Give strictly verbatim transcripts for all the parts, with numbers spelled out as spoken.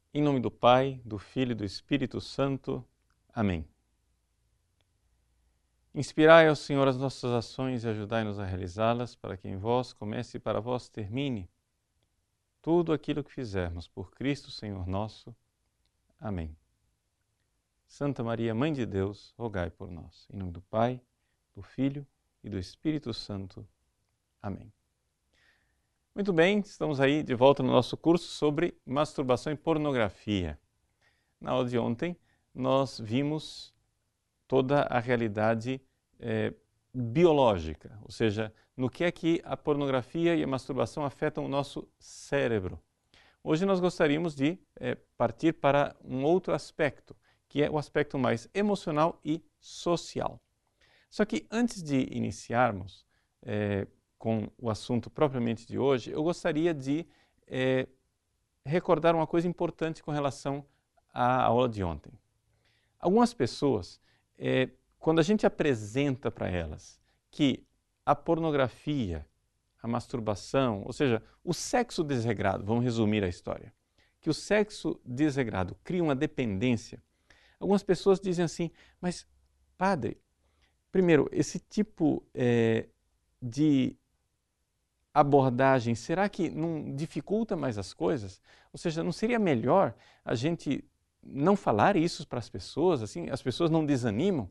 Em nome do Pai, do Filho e do Espírito Santo. Amém. Inspirai ao Senhor as nossas ações e ajudai-nos a realizá-las, para que em vós comece e para vós termine tudo aquilo que fizermos por Cristo, Senhor nosso. Amém. Santa Maria, Mãe de Deus, rogai por nós. Em nome do Pai, do Filho e do Espírito Santo. Amém. Muito bem, estamos aí de volta no nosso curso sobre masturbação e pornografia. Na aula de ontem, nós vimos toda a realidade eh, biológica, ou seja, no que é que a pornografia e a masturbação afetam o nosso cérebro. Hoje nós gostaríamos de eh, partir para um outro aspecto, que é o aspecto mais emocional e social. Só que antes de iniciarmos eh, com o assunto propriamente de hoje, eu gostaria de eh, recordar uma coisa importante com relação à aula de ontem. Algumas pessoas, eh, quando a gente apresenta para elas que a pornografia, a masturbação, ou seja, o sexo desregrado, vamos resumir a história, que o sexo desregrado cria uma dependência, algumas pessoas dizem assim, mas padre, primeiro, esse tipo eh, de abordagem, será que não dificulta mais as coisas? Ou seja, não seria melhor a gente não falar isso para as pessoas, assim, as pessoas não desanimam?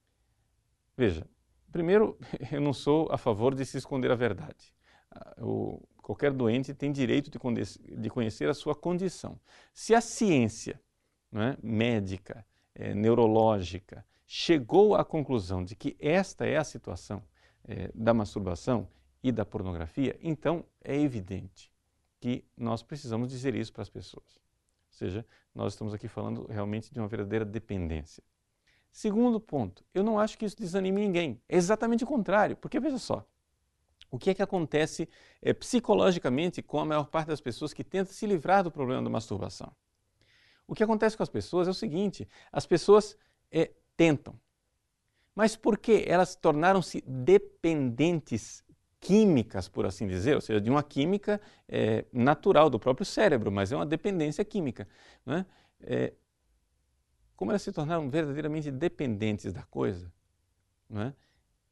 Veja, primeiro, eu não sou a favor de se esconder a verdade. O, qualquer doente tem direito de, de conhecer a sua condição. Se a ciência, não é, médica, é, neurológica, chegou à conclusão de que esta é a situação é, da masturbação e da pornografia, então é evidente que nós precisamos dizer isso para as pessoas. Ou seja, nós estamos aqui falando realmente de uma verdadeira dependência. Segundo ponto, eu não acho que isso desanime ninguém. É exatamente o contrário, porque veja só, o que é que acontece é, psicologicamente com a maior parte das pessoas que tentam se livrar do problema da masturbação? O que acontece com as pessoas é o seguinte, as pessoas é, tentam, mas por que elas tornaram-se dependentes químicas, por assim dizer, ou seja, de uma química é, natural do próprio cérebro, mas é uma dependência química, não é? É, como elas se tornaram verdadeiramente dependentes da coisa, não é?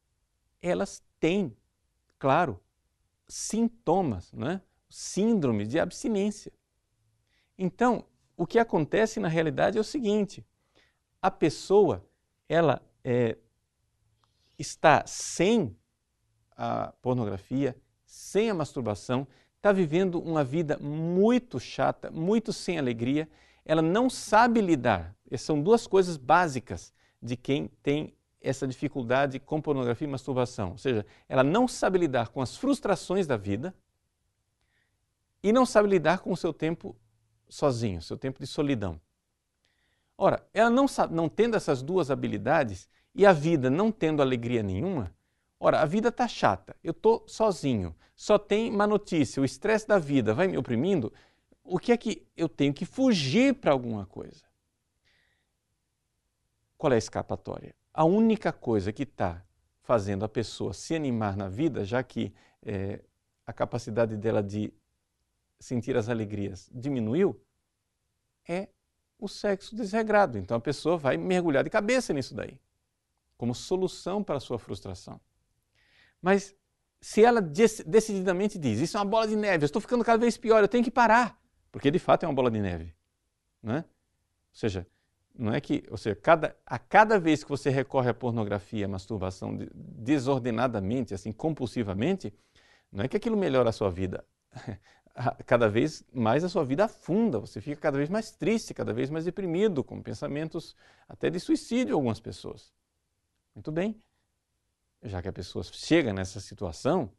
Elas têm, claro, sintomas, não é? Síndrome de abstinência. Então, o que acontece na realidade é o seguinte, a pessoa, ela é, está sem a pornografia, sem a masturbação, está vivendo uma vida muito chata, muito sem alegria, ela não sabe lidar. Essas são duas coisas básicas de quem tem essa dificuldade com pornografia e masturbação. Ou seja, ela não sabe lidar com as frustrações da vida e não sabe lidar com o seu tempo sozinho, seu tempo de solidão. Ora, ela não, sabe, não tendo essas duas habilidades e a vida não tendo alegria nenhuma, ora, a vida está chata, eu estou sozinho, só tem má notícia, o estresse da vida vai me oprimindo, o que é que eu tenho que fugir para alguma coisa? Qual é a escapatória? A única coisa que está fazendo a pessoa se animar na vida, já que é, a capacidade dela de sentir as alegrias diminuiu, é o sexo desregrado. Então a pessoa vai mergulhar de cabeça nisso daí, como solução para a sua frustração. Mas se ela decididamente diz, isso é uma bola de neve, eu estou ficando cada vez pior, eu tenho que parar, porque de fato é uma bola de neve, não é? Ou seja, não é que, ou seja, cada, a cada vez que você recorre à pornografia, à masturbação desordenadamente, assim, compulsivamente, não é que aquilo melhora a sua vida. Cada vez mais a sua vida afunda, você fica cada vez mais triste, cada vez mais deprimido, com pensamentos até de suicídio algumas pessoas. Muito bem. Já que a pessoa chega nessa situação,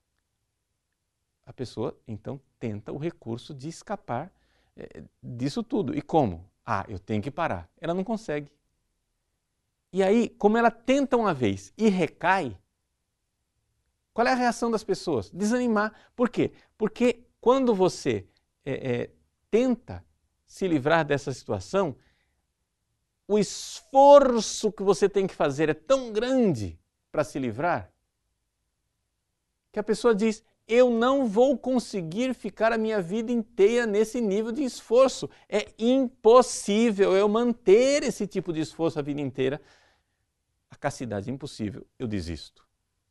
a pessoa então tenta o recurso de escapar é, disso tudo. E como? Ah, eu tenho que parar. Ela não consegue. E aí, como ela tenta uma vez e recai, qual é a reação das pessoas? Desanimar. Por quê? Porque quando você é, é, tenta se livrar dessa situação, o esforço que você tem que fazer é tão grande para se livrar, que a pessoa diz, eu não vou conseguir ficar a minha vida inteira nesse nível de esforço. É impossível eu manter esse tipo de esforço a vida inteira. A castidade é impossível, eu desisto.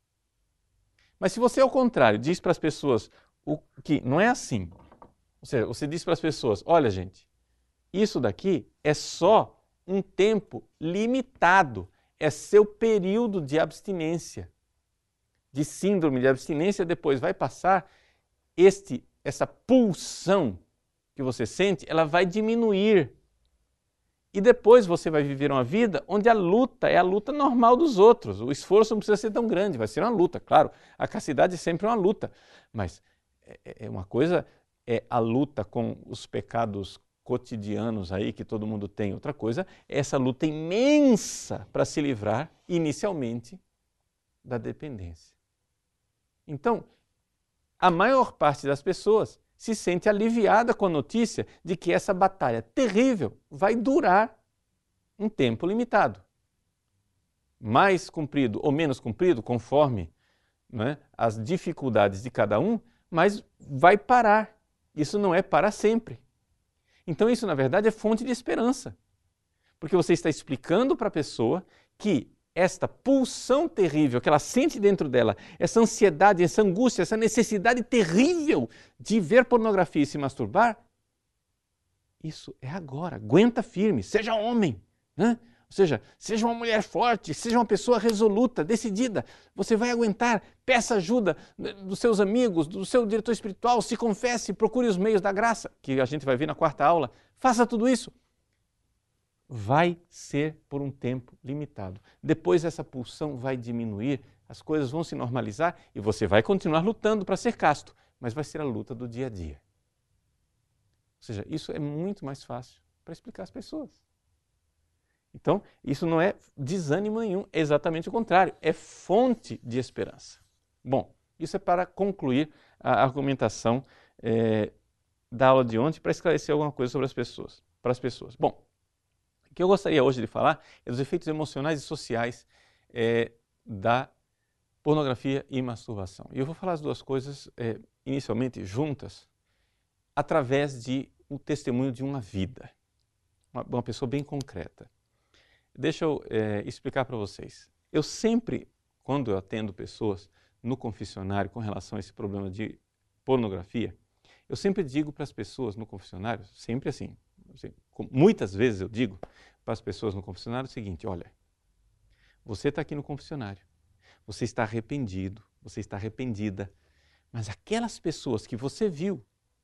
Mas se você, ao contrário, diz para as pessoas o que não é assim, ou seja, você diz para as pessoas, olha gente, isso daqui é só um tempo limitado, é seu período de abstinência, de síndrome de abstinência, depois vai passar, este, essa pulsão que você sente, ela vai diminuir. E depois você vai viver uma vida onde a luta é a luta normal dos outros. O esforço não precisa ser tão grande, vai ser uma luta, claro. A castidade é sempre uma luta, mas é uma coisa é a luta com os pecados cotidianos aí que todo mundo tem. Outra coisa é essa luta imensa para se livrar inicialmente da dependência. Então, a maior parte das pessoas se sente aliviada com a notícia de que essa batalha terrível vai durar um tempo limitado. Mais comprido ou menos comprido, conforme, né, as dificuldades de cada um, mas vai parar. Isso não é para sempre. Então isso, na verdade, é fonte de esperança. Porque você está explicando para a pessoa que esta pulsão terrível que ela sente dentro dela, essa ansiedade, essa angústia, essa necessidade terrível de ver pornografia e se masturbar, isso é agora. Aguenta firme, seja homem, né? Ou seja, seja uma mulher forte, seja uma pessoa resoluta, decidida. Você vai aguentar, peça ajuda dos seus amigos, do seu diretor espiritual, se confesse, procure os meios da graça, que a gente vai ver na quarta aula. Faça tudo isso. Vai ser por um tempo limitado. Depois essa pulsão vai diminuir, as coisas vão se normalizar e você vai continuar lutando para ser casto, mas vai ser a luta do dia a dia. Ou seja, isso é muito mais fácil para explicar às pessoas. Então, isso não é desânimo nenhum, é exatamente o contrário, é fonte de esperança. Bom, isso é para concluir a argumentação é, da aula de ontem, para esclarecer alguma coisa sobre as pessoas, para as pessoas. Bom, o que eu gostaria hoje de falar é dos efeitos emocionais e sociais é, da pornografia e masturbação. E eu vou falar as duas coisas é, inicialmente juntas, através de um testemunho de uma vida, uma, uma pessoa bem concreta. Deixa eu é, explicar para vocês. Eu sempre, quando eu atendo pessoas no confessionário com relação a esse problema de pornografia, eu sempre digo para as pessoas no confessionário, sempre assim, assim, muitas vezes eu digo para as pessoas no confessionário o seguinte, olha, você está aqui no confessionário, você está arrependido, você está arrependida, mas aquelas pessoas que você viu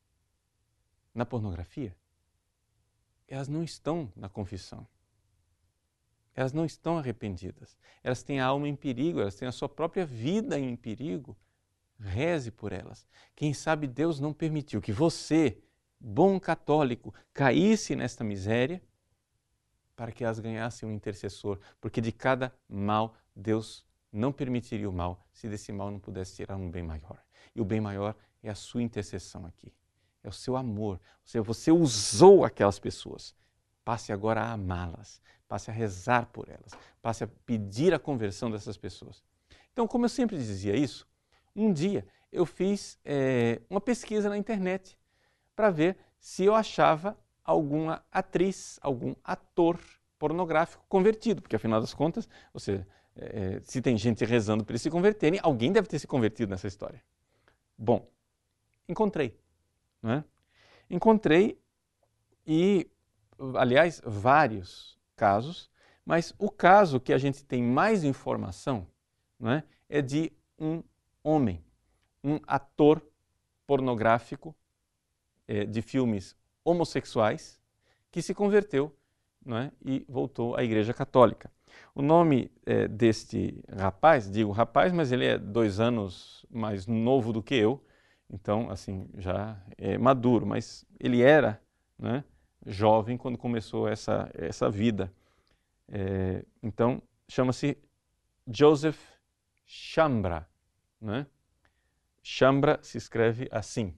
na pornografia, elas não estão na confissão. Elas não estão arrependidas. Elas têm a alma em perigo, elas têm a sua própria vida em perigo. Reze por elas. Quem sabe Deus não permitiu que você, bom católico, caísse nesta miséria para que elas ganhassem um intercessor. Porque de cada mal, Deus não permitiria o mal se desse mal não pudesse tirar um bem maior. E o bem maior é a sua intercessão aqui. É o seu amor. Ou seja, você usou aquelas pessoas. Passe agora a amá-las. Passe a rezar por elas, passe a pedir a conversão dessas pessoas. Então, como eu sempre dizia isso, um dia eu fiz é, uma pesquisa na internet para ver se eu achava alguma atriz, algum ator pornográfico convertido, porque afinal das contas, ou seja, é, se tem gente rezando para eles se converterem, alguém deve ter se convertido nessa história. Bom, encontrei, não é? Encontrei e, aliás, vários casos, mas o caso que a gente tem mais informação, não é, é de um homem, um ator pornográfico é, de filmes homossexuais que se converteu, não é, e voltou à Igreja Católica. O nome é, deste rapaz, digo rapaz, mas ele é dois anos mais novo do que eu, então assim já é maduro, mas ele era, não é, jovem quando começou essa, essa vida. É, então, chama-se Joseph Chambra. Né? Chambra se escreve assim.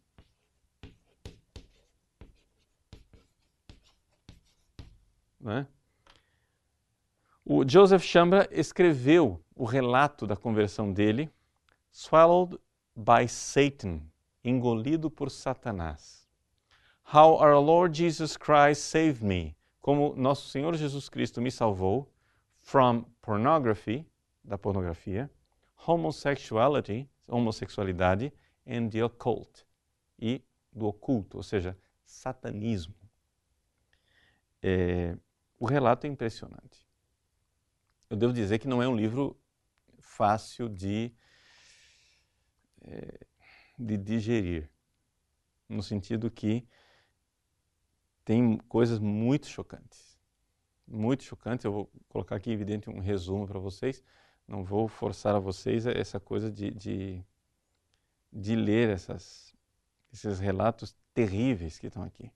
Né? O Joseph Chambra escreveu o relato da conversão dele, Swallowed by Satan, engolido por Satanás. How our Lord Jesus Christ saved me, como nosso Senhor Jesus Cristo me salvou, from pornography, da pornografia, homosexuality, homossexualidade, and the occult, e do oculto, ou seja, satanismo. É, o relato é impressionante. Eu devo dizer que não é um livro fácil de, é, de digerir, no sentido que tem coisas muito chocantes. Muito chocantes. Eu vou colocar aqui, evidente, um resumo para vocês. Não vou forçar a vocês essa coisa de, de, de ler essas, esses relatos terríveis que estão aqui.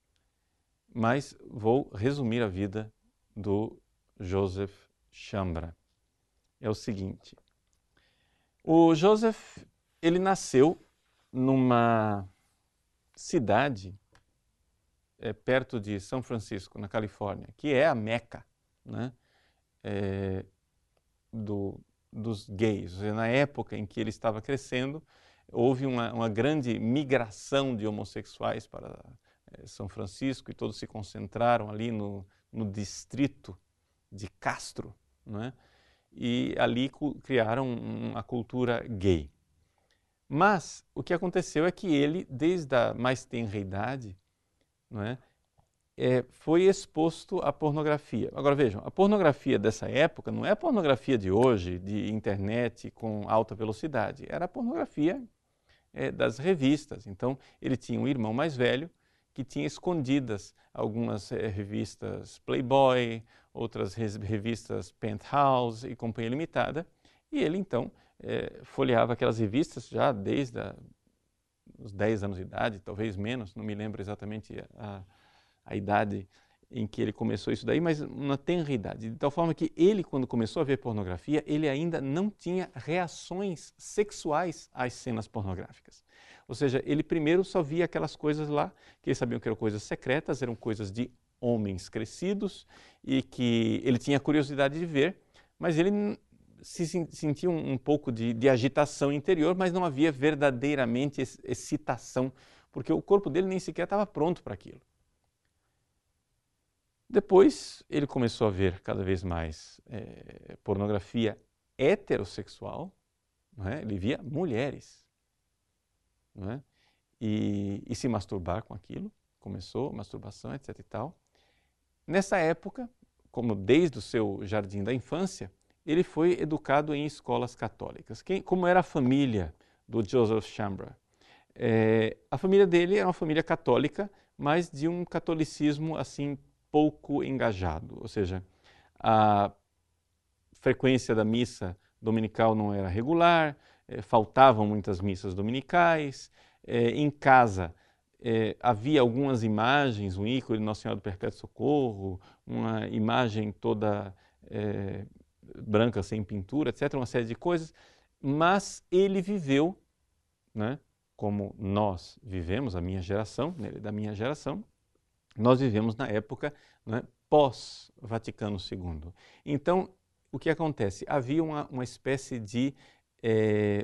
Mas vou resumir a vida do Joseph Chambra. É o seguinte. O Joseph, ele nasceu numa cidade é, perto de São Francisco, na Califórnia, que é a Meca, né, é, do, dos gays. Ou seja, na época em que ele estava crescendo, houve uma, uma grande migração de homossexuais para é, São Francisco e todos se concentraram ali no, no distrito de Castro, né, e ali criaram uma cultura gay. Mas o que aconteceu é que ele, desde a mais tenra idade, não é, é, foi exposto à pornografia. Agora vejam, a pornografia dessa época não é a pornografia de hoje, de internet com alta velocidade, era a pornografia é, das revistas. Então ele tinha um irmão mais velho que tinha escondidas algumas é, revistas Playboy, outras revistas Penthouse e Companhia Limitada, e ele então é, folheava aquelas revistas já desde a, os dez anos de idade, talvez menos, não me lembro exatamente a, a idade em que ele começou isso daí, mas uma tenra idade, de tal forma que ele, quando começou a ver pornografia, ele ainda não tinha reações sexuais às cenas pornográficas. Ou seja, ele primeiro só via aquelas coisas lá, que ele sabia que eram coisas secretas, eram coisas de homens crescidos e que ele tinha curiosidade de ver, mas ele se sentia um, um pouco de, de agitação interior, mas não havia verdadeiramente excitação, porque o corpo dele nem sequer estava pronto para aquilo. Depois ele começou a ver cada vez mais é, pornografia heterossexual, não é? Ele via mulheres, não é? e, e se masturbar com aquilo, começou masturbação, etc e tal. Nessa época, como desde o seu jardim da infância, ele foi educado em escolas católicas. Quem, como era a família do Joseph Chambra? É, a família dele era uma família católica, mas de um catolicismo assim pouco engajado, ou seja, a frequência da missa dominical não era regular, é, faltavam muitas missas dominicais, é, em casa é, havia algumas imagens, um ícone de Nossa Senhora do Perpétuo Socorro, uma imagem toda é, branca sem pintura, etcétera, uma série de coisas, mas ele viveu, né, como nós vivemos, a minha geração, né, da minha geração, nós vivemos na época, né, pós-Vaticano segundo. Então, o que acontece? Havia uma, uma espécie de é,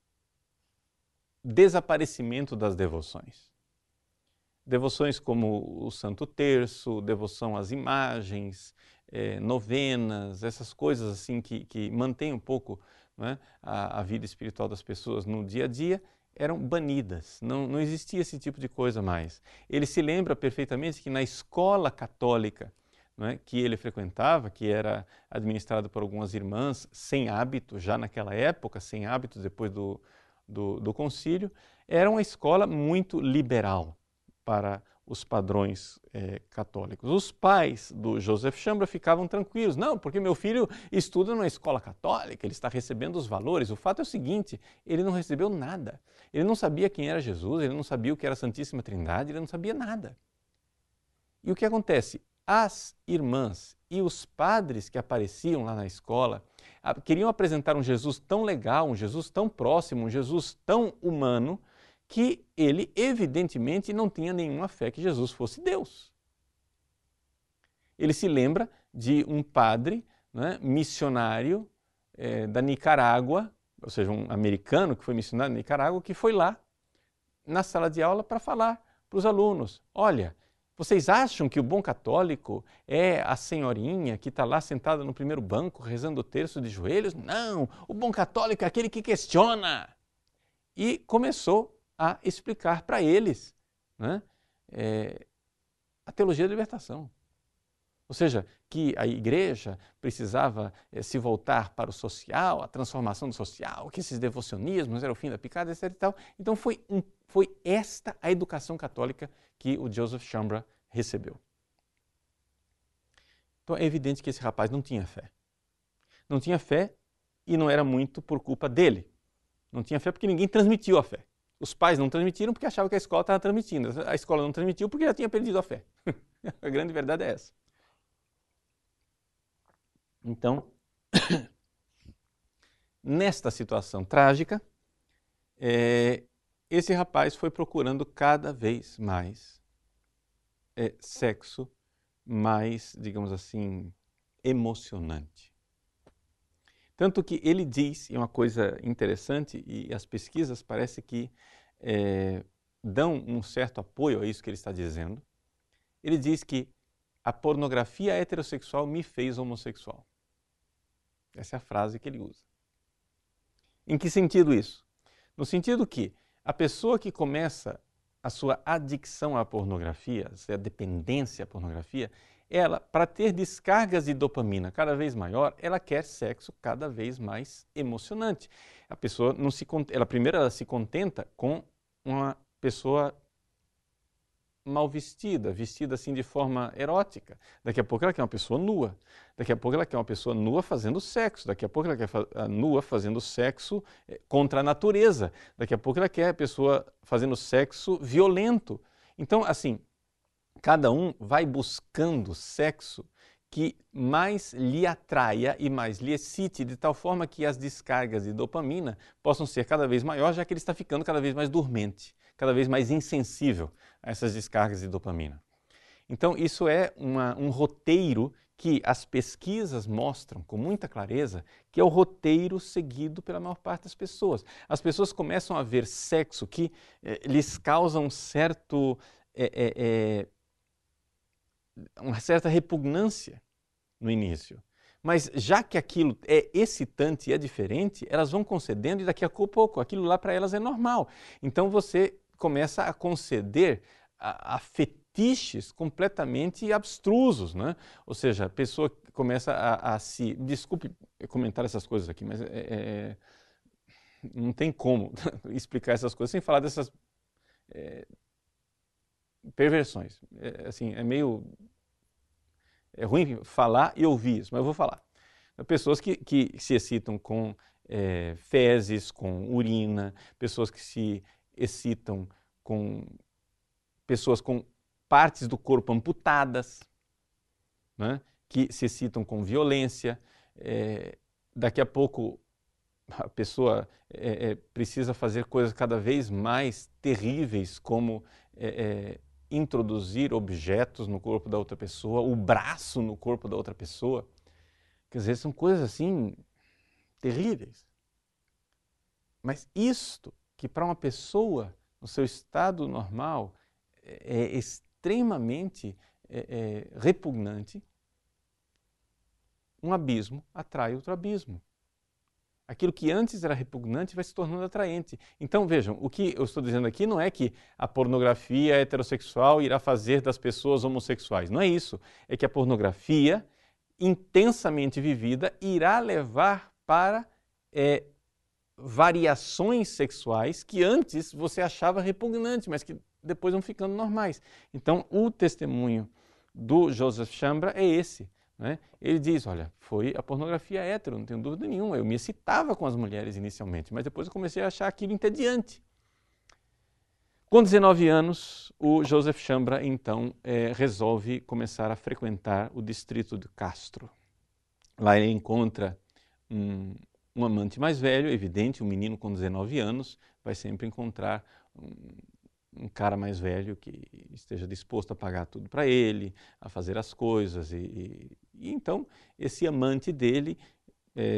desaparecimento das devoções. Devoções como o Santo Terço, devoção às imagens, é, novenas, essas coisas assim que, que mantêm um pouco, né, a, a vida espiritual das pessoas no dia a dia, eram banidas, não, não existia esse tipo de coisa mais. Ele se lembra perfeitamente que na escola católica, né, que ele frequentava, que era administrada por algumas irmãs sem hábito, já naquela época, sem hábito depois do, do, do concílio, era uma escola muito liberal para os padrões eh, católicos. Os pais do Joseph Chambra ficavam tranquilos. Não, porque meu filho estuda numa escola católica, ele está recebendo os valores. O fato é o seguinte, ele não recebeu nada. Ele não sabia quem era Jesus, ele não sabia o que era a Santíssima Trindade, ele não sabia nada. E o que acontece? As irmãs e os padres que apareciam lá na escola queriam apresentar um Jesus tão legal, um Jesus tão próximo, um Jesus tão humano, que ele evidentemente não tinha nenhuma fé que Jesus fosse Deus. Ele se lembra de um padre, né, missionário é, da Nicarágua, ou seja, um americano que foi missionário na Nicarágua, que foi lá na sala de aula para falar para os alunos: olha, vocês acham que o bom católico é a senhorinha que está lá sentada no primeiro banco rezando o terço de joelhos? Não, o bom católico é aquele que questiona. E começou a explicar para eles, né, é, a teologia da libertação. Ou seja, que a igreja precisava eh, se voltar para o social, a transformação do social, que esses devocionismos eram o fim da picada, etcétera e tal. Então foi, um, foi esta a educação católica que o Joseph Chambra recebeu. Então é evidente que esse rapaz não tinha fé. Não tinha fé e não era muito por culpa dele. Não tinha fé porque ninguém transmitiu a fé. Os pais não transmitiram porque achavam que a escola estava transmitindo. A escola não transmitiu porque já tinha perdido a fé. A grande verdade é essa. Então, nesta situação trágica, é, esse rapaz foi procurando cada vez mais é, sexo mais, digamos assim, emocionante. Tanto que ele diz, e uma coisa interessante, e as pesquisas parece que é, dão um certo apoio a isso que ele está dizendo, ele diz que a pornografia heterossexual me fez homossexual. Essa é a frase que ele usa. Em que sentido isso? No sentido que a pessoa que começa a sua adicção à pornografia, a sua dependência à pornografia, ela, para ter descargas de dopamina cada vez maior, ela quer sexo cada vez mais emocionante. A pessoa não se, ela primeiro ela se contenta com uma pessoa mal vestida, vestida assim de forma erótica. Daqui a pouco ela quer uma pessoa nua. Daqui a pouco ela quer uma pessoa nua fazendo sexo. Daqui a pouco ela quer a nua fazendo sexo contra a natureza. Daqui a pouco ela quer a pessoa fazendo sexo violento. Então, assim, cada um vai buscando sexo que mais lhe atraia e mais lhe excite, de tal forma que as descargas de dopamina possam ser cada vez maiores, já que ele está ficando cada vez mais dormente, cada vez mais insensível a essas descargas de dopamina. Então, isso é uma, um roteiro que as pesquisas mostram com muita clareza que é o roteiro seguido pela maior parte das pessoas. As pessoas começam a ver sexo que eh, lhes causa um certo, eh, eh, eh, uma certa repugnância no início. Mas já que aquilo é excitante e é diferente, elas vão concedendo e daqui a pouco aquilo lá para elas é normal. Então você começa a conceder a, a fetiches completamente abstrusos, né? Ou seja, a pessoa começa a, a se... Desculpe comentar essas coisas aqui, mas é, é, não tem como explicar essas coisas sem falar dessas é, perversões. É, assim, é meio... É ruim falar e ouvir isso, mas eu vou falar. Pessoas que, que se excitam com é, fezes, com urina, pessoas que se excitam com pessoas com partes do corpo amputadas, né? Que se excitam com violência. É, daqui a pouco a pessoa é, é, precisa fazer coisas cada vez mais terríveis, como é, é, introduzir objetos no corpo da outra pessoa, o braço no corpo da outra pessoa. Quer dizer, são coisas assim terríveis. Mas isto que para uma pessoa no seu estado normal é extremamente é, é, repugnante, um abismo atrai outro abismo. Aquilo que antes era repugnante vai se tornando atraente. Então vejam, o que eu estou dizendo aqui não é que a pornografia heterossexual irá fazer das pessoas homossexuais. Não é isso. É que a pornografia intensamente vivida irá levar para é, variações sexuais que antes você achava repugnantes, mas que depois vão ficando normais. Então o testemunho do Joseph Chambra é esse. Né? Ele diz, olha, foi a pornografia hétero, não tenho dúvida nenhuma, eu me excitava com as mulheres inicialmente, mas depois eu comecei a achar aquilo entediante. Com dezenove anos, o Joseph Chambra, então, é, resolve começar a frequentar o distrito de Castro. Lá ele encontra um, um amante mais velho, evidente, um menino com dezenove anos vai sempre encontrar um, um cara mais velho que esteja disposto a pagar tudo para ele, a fazer as coisas. E, e, e então, esse amante dele é,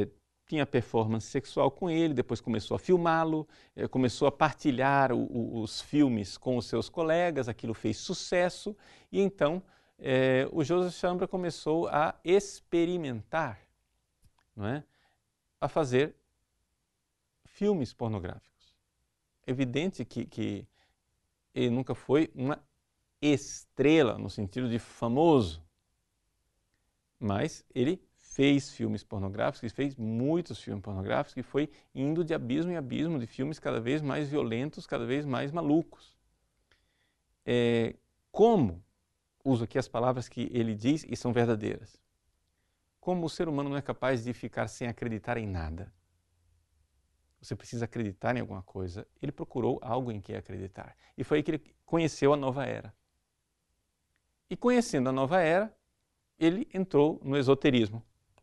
tinha performance sexual com ele, depois começou a filmá-lo, eh, começou a partilhar o, o, os filmes com os seus colegas, aquilo fez sucesso, e então eh, o Joseph Chambra começou a experimentar, não é? A fazer filmes pornográficos. Evidente que, que ele nunca foi uma estrela, no sentido de famoso, mas ele fez filmes pornográficos, ele fez muitos filmes pornográficos e foi indo de abismo em abismo de filmes cada vez mais violentos, cada vez mais malucos. É, como, uso aqui as palavras que ele diz e são verdadeiras, como o ser humano não é capaz de ficar sem acreditar em nada. Você precisa acreditar em alguma coisa. Ele procurou algo em que acreditar. E foi aí que ele conheceu a nova era. E conhecendo a nova era, ele entrou no esoterismo.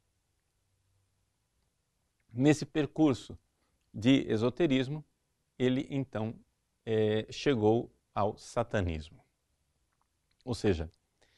Nesse percurso de esoterismo, ele então é, chegou ao satanismo. Ou seja,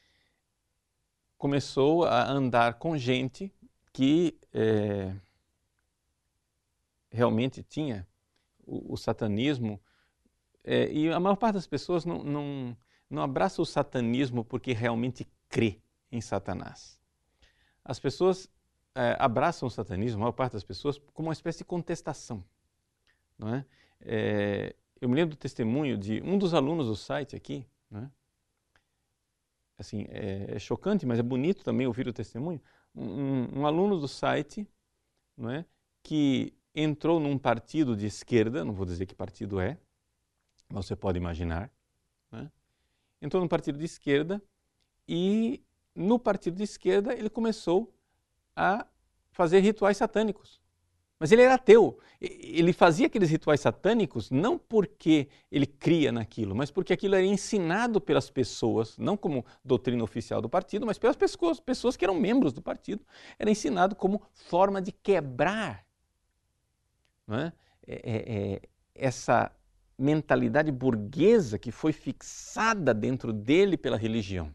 começou a andar com gente que é, realmente tinha o, o satanismo, é, e a maior parte das pessoas não, não, não abraça o satanismo porque realmente crê em Satanás. As pessoas é, abraçam o satanismo, a maior parte das pessoas, como uma espécie de contestação. Não é? É, eu me lembro do testemunho de um dos alunos do site aqui, não é? Assim, é, é chocante, mas é bonito também ouvir o testemunho. Um, um aluno do site, não é, que entrou num partido de esquerda, não vou dizer que partido é, mas você pode imaginar, né? Entrou num partido de esquerda e no partido de esquerda ele começou a fazer rituais satânicos. Mas ele era ateu. Ele fazia aqueles rituais satânicos não porque ele cria naquilo, mas porque aquilo era ensinado pelas pessoas, não como doutrina oficial do partido, mas pelas pessoas, pessoas que eram membros do partido. Era ensinado como forma de quebrar, não é? É, é, é, essa mentalidade burguesa que foi fixada dentro dele pela religião,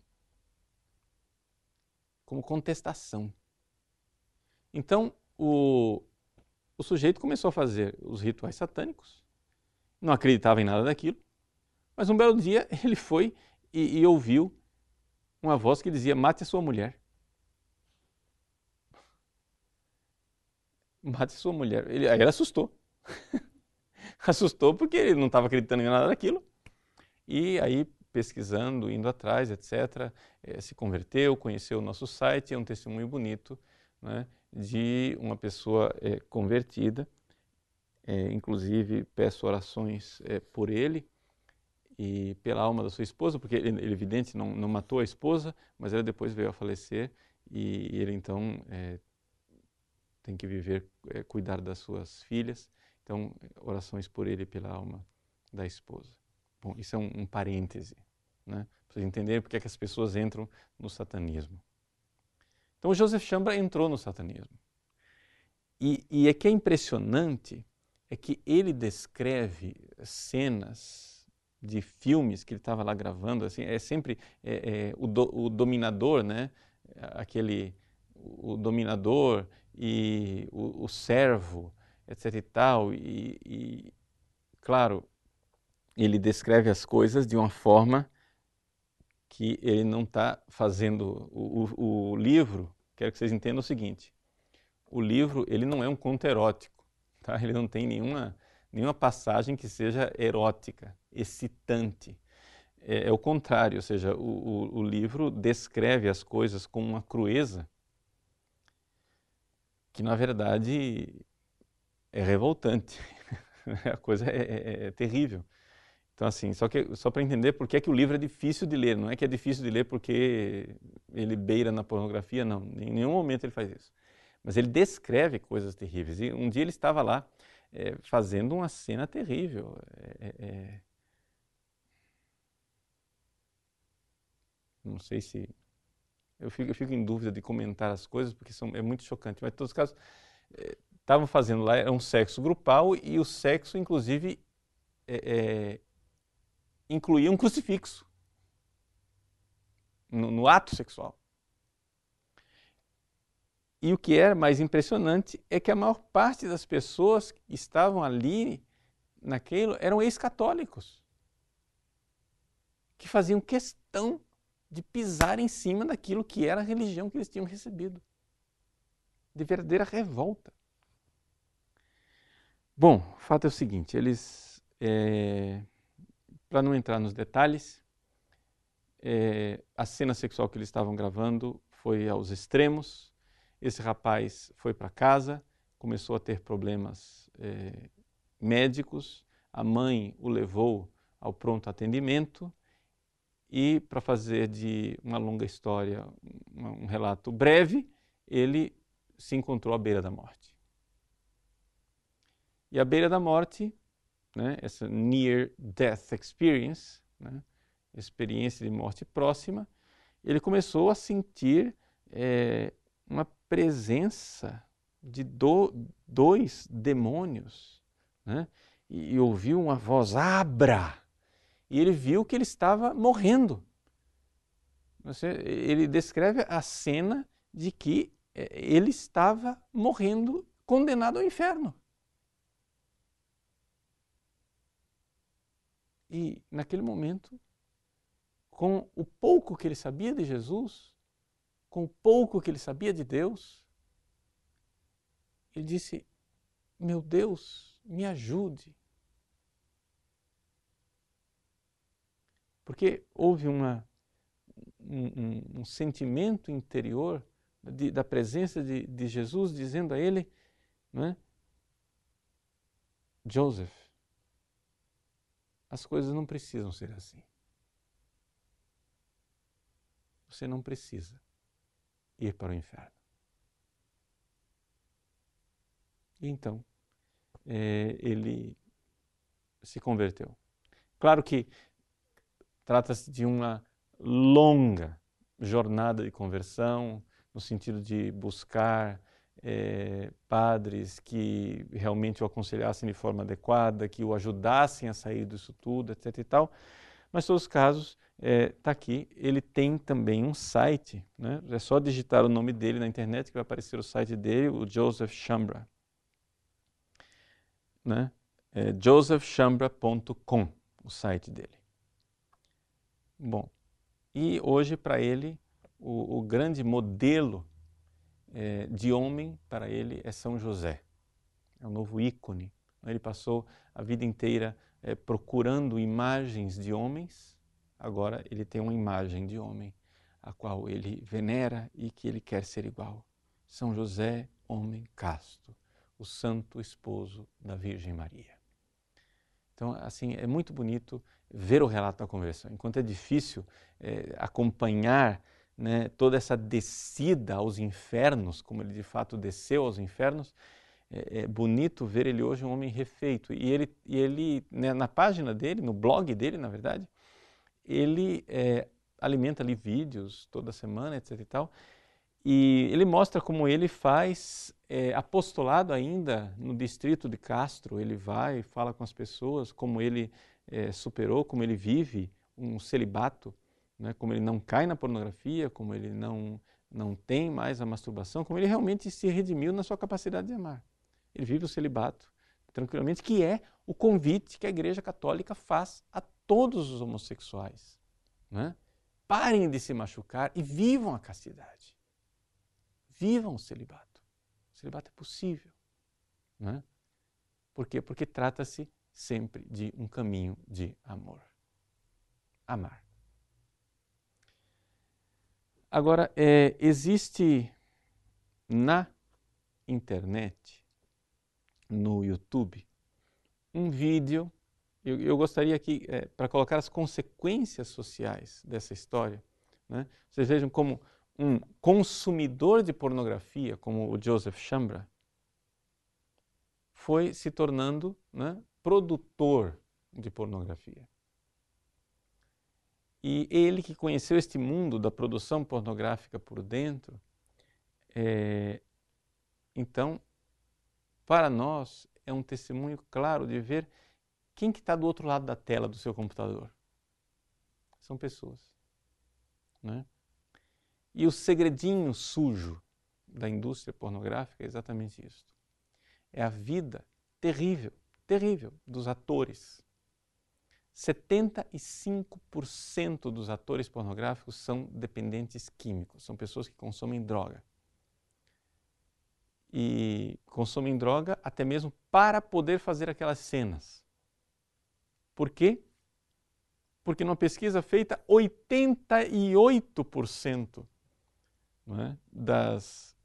como contestação. Então, o... O sujeito começou a fazer os rituais satânicos, não acreditava em nada daquilo, mas um belo dia ele foi e, e ouviu uma voz que dizia: mate a sua mulher. Mate a sua mulher. Ele, aí ele assustou. Assustou porque ele não estava acreditando em nada daquilo. E aí, pesquisando, indo atrás, etcétera, eh, se converteu, conheceu o nosso site, é um testemunho bonito, né, de uma pessoa eh, convertida. É, inclusive, peço orações é, por ele e pela alma da sua esposa, porque ele, ele evidente, não, não matou a esposa, mas ela depois veio a falecer e, e ele então é, tem que viver, é, cuidar das suas filhas. Então, orações por ele e pela alma da esposa. Bom, isso é um, um parêntese, né? Para vocês entenderem porque é que as pessoas entram no satanismo. Então, o Joseph Chambra entrou no satanismo. E, e é que é impressionante é que ele descreve cenas de filmes que ele estava lá gravando, assim, é sempre é, é, o, do, o dominador, né? Aquele, o dominador e o, o servo, etc e tal, e, e, claro, ele descreve as coisas de uma forma que ele não está fazendo o, o, o livro. Quero que vocês entendam o seguinte: o livro ele não é um conto erótico, tá? Ele não tem nenhuma, nenhuma passagem que seja erótica, excitante. É, é o contrário, ou seja, o, o, o livro descreve as coisas com uma crueza que, na verdade, é revoltante. A coisa é, é, é terrível. Então, assim, só, que, só para entender por que é que o livro é difícil de ler. Não é que é difícil de ler porque ele beira na pornografia, não. Em nenhum momento ele faz isso. Mas ele descreve coisas terríveis. E um dia ele estava lá é, fazendo uma cena terrível. É, é... Não sei se... Eu fico, eu fico em dúvida de comentar as coisas porque são, é muito chocante. Mas, em todos os casos, estavam é, fazendo lá, era um sexo grupal e o sexo, inclusive, é, é, incluía um crucifixo no, no ato sexual. E o que era mais impressionante é que a maior parte das pessoas que estavam ali, naquilo, eram ex-católicos, que faziam questão de pisar em cima daquilo que era a religião que eles tinham recebido. De verdadeira revolta. Bom, o fato é o seguinte, eles, é, para não entrar nos detalhes, é, a cena sexual que eles estavam gravando foi aos extremos. Esse rapaz foi para casa, começou a ter problemas é, médicos, a mãe o levou ao pronto atendimento e, para fazer de uma longa história um relato breve, ele se encontrou à beira da morte. E à beira da morte, né, essa near death experience, né, experiência de morte próxima, ele começou a sentir é, uma presença de do, dois demônios, né, e, e ouviu uma voz, abra! E ele viu que ele estava morrendo. Você, ele descreve a cena de que ele estava morrendo, condenado ao inferno. E naquele momento, com o pouco que ele sabia de Jesus, com o pouco que ele sabia de Deus, ele disse, meu Deus, me ajude. Porque houve uma, um, um, um sentimento interior de, da presença de, de Jesus dizendo a ele, né, Joseph, as coisas não precisam ser assim. Você não precisa ir para o inferno. E então, é, ele se converteu. Claro que trata-se de uma longa jornada de conversão, no sentido de buscar é, padres que realmente o aconselhassem de forma adequada, que o ajudassem a sair disso tudo, etc e tal. Mas, em todos os casos, está é, aqui. Ele tem também um site, né? É só digitar o nome dele na internet que vai aparecer o site dele, o Joseph Chambra. Né? É joseph chambra ponto com, o site dele. Bom, e hoje para ele, o, o grande modelo é, de homem para ele é São José. É um novo ícone. Ele passou a vida inteira é, procurando imagens de homens, agora ele tem uma imagem de homem a qual ele venera e que ele quer ser igual. São José, homem casto, o santo esposo da Virgem Maria. Então, assim, é muito bonito ver o relato da conversão. Enquanto é difícil é, acompanhar, né, toda essa descida aos infernos, como ele de fato desceu aos infernos, é, é bonito ver ele hoje um homem refeito. E ele, e ele né, na página dele, no blog dele, na verdade, ele é, alimenta ali vídeos toda semana, etc e tal, e ele mostra como ele faz é, apostolado ainda no distrito de Castro. Ele vai, fala com as pessoas, como ele é, superou, como ele vive um celibato, né? Como ele não cai na pornografia, como ele não, não tem mais a masturbação, como ele realmente se redimiu na sua capacidade de amar. Ele vive o celibato tranquilamente, que é o convite que a Igreja Católica faz a todos os homossexuais. Né? Parem de se machucar e vivam a castidade. Vivam o celibato. O celibato é possível. Né? Por quê? Porque trata-se sempre de um caminho de amor. Amar. Agora, é, existe na internet, no YouTube, um vídeo, eu, eu gostaria aqui, é, para colocar as consequências sociais dessa história, né? Vocês vejam como um consumidor de pornografia, como o Joseph Chambra, foi se tornando, né, produtor de pornografia. E ele que conheceu este mundo da produção pornográfica por dentro, é, então, para nós, é um testemunho claro de ver quem que está do outro lado da tela do seu computador. São pessoas. Né? E o segredinho sujo da indústria pornográfica é exatamente isso. É a vida terrível, terrível dos atores. setenta e cinco por cento dos atores pornográficos são dependentes químicos, são pessoas que consomem droga. E consomem droga até mesmo para poder fazer aquelas cenas. Por quê? Porque numa pesquisa feita, oitenta e oito por cento, não é, das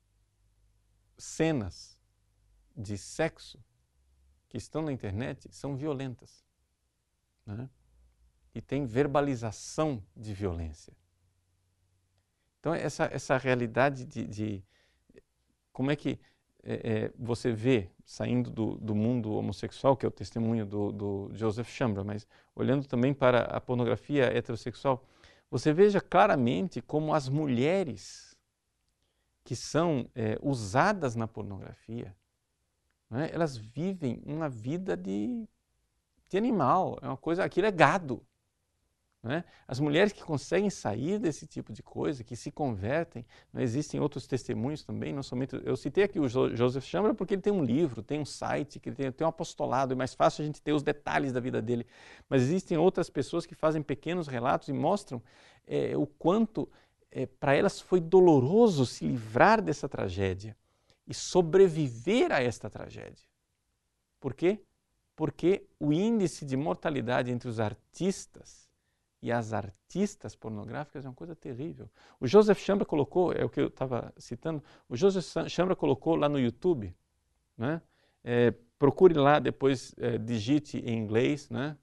cenas de sexo que estão na internet são violentas. Né? E tem verbalização de violência. Então, essa, essa realidade de, de como é que é, é, você vê, saindo do, do mundo homossexual, que é o testemunho do, do Joseph Chambra, mas olhando também para a pornografia heterossexual, você veja claramente como as mulheres que são é, usadas na pornografia, né, elas vivem uma vida de de animal, é uma coisa, aquilo é gado. Né? As mulheres que conseguem sair desse tipo de coisa, que se convertem, não existem outros testemunhos também, não somente, eu citei aqui o Joseph Chambra porque ele tem um livro, tem um site, que ele tem, tem um apostolado, é mais fácil a gente ter os detalhes da vida dele, mas existem outras pessoas que fazem pequenos relatos e mostram é, o quanto é, para elas foi doloroso se livrar dessa tragédia e sobreviver a esta tragédia. Por quê? Porque o índice de mortalidade entre os artistas e as artistas pornográficas é uma coisa terrível. O Joseph Chambra colocou, é o que eu estava citando, o Joseph Chambra colocou lá no YouTube, né? É, procure lá, depois é, digite em inglês, né?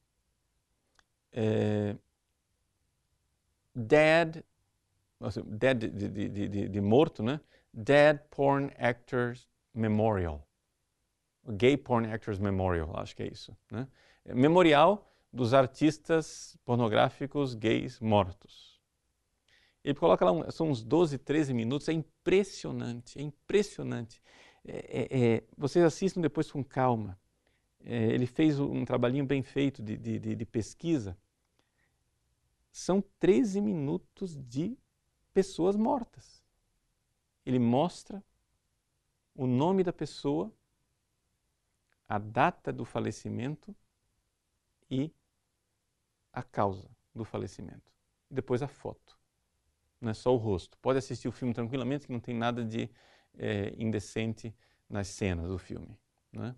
É, dead, dead de, de, de, de, de morto, né? Dead Porn Actors Memorial. Gay Porn Actors Memorial, acho que é isso. Né? Memorial dos artistas pornográficos gays mortos. Ele coloca lá, são uns doze, treze minutos, é impressionante, é impressionante. É, é, é, vocês assistam depois com calma. É, ele fez um trabalhinho bem feito de, de, de pesquisa. São treze minutos de pessoas mortas. Ele mostra o nome da pessoa, a data do falecimento e a causa do falecimento. E depois a foto. Não é só o rosto. Pode assistir o filme tranquilamente, que não tem nada de é, indecente nas cenas do filme. Né?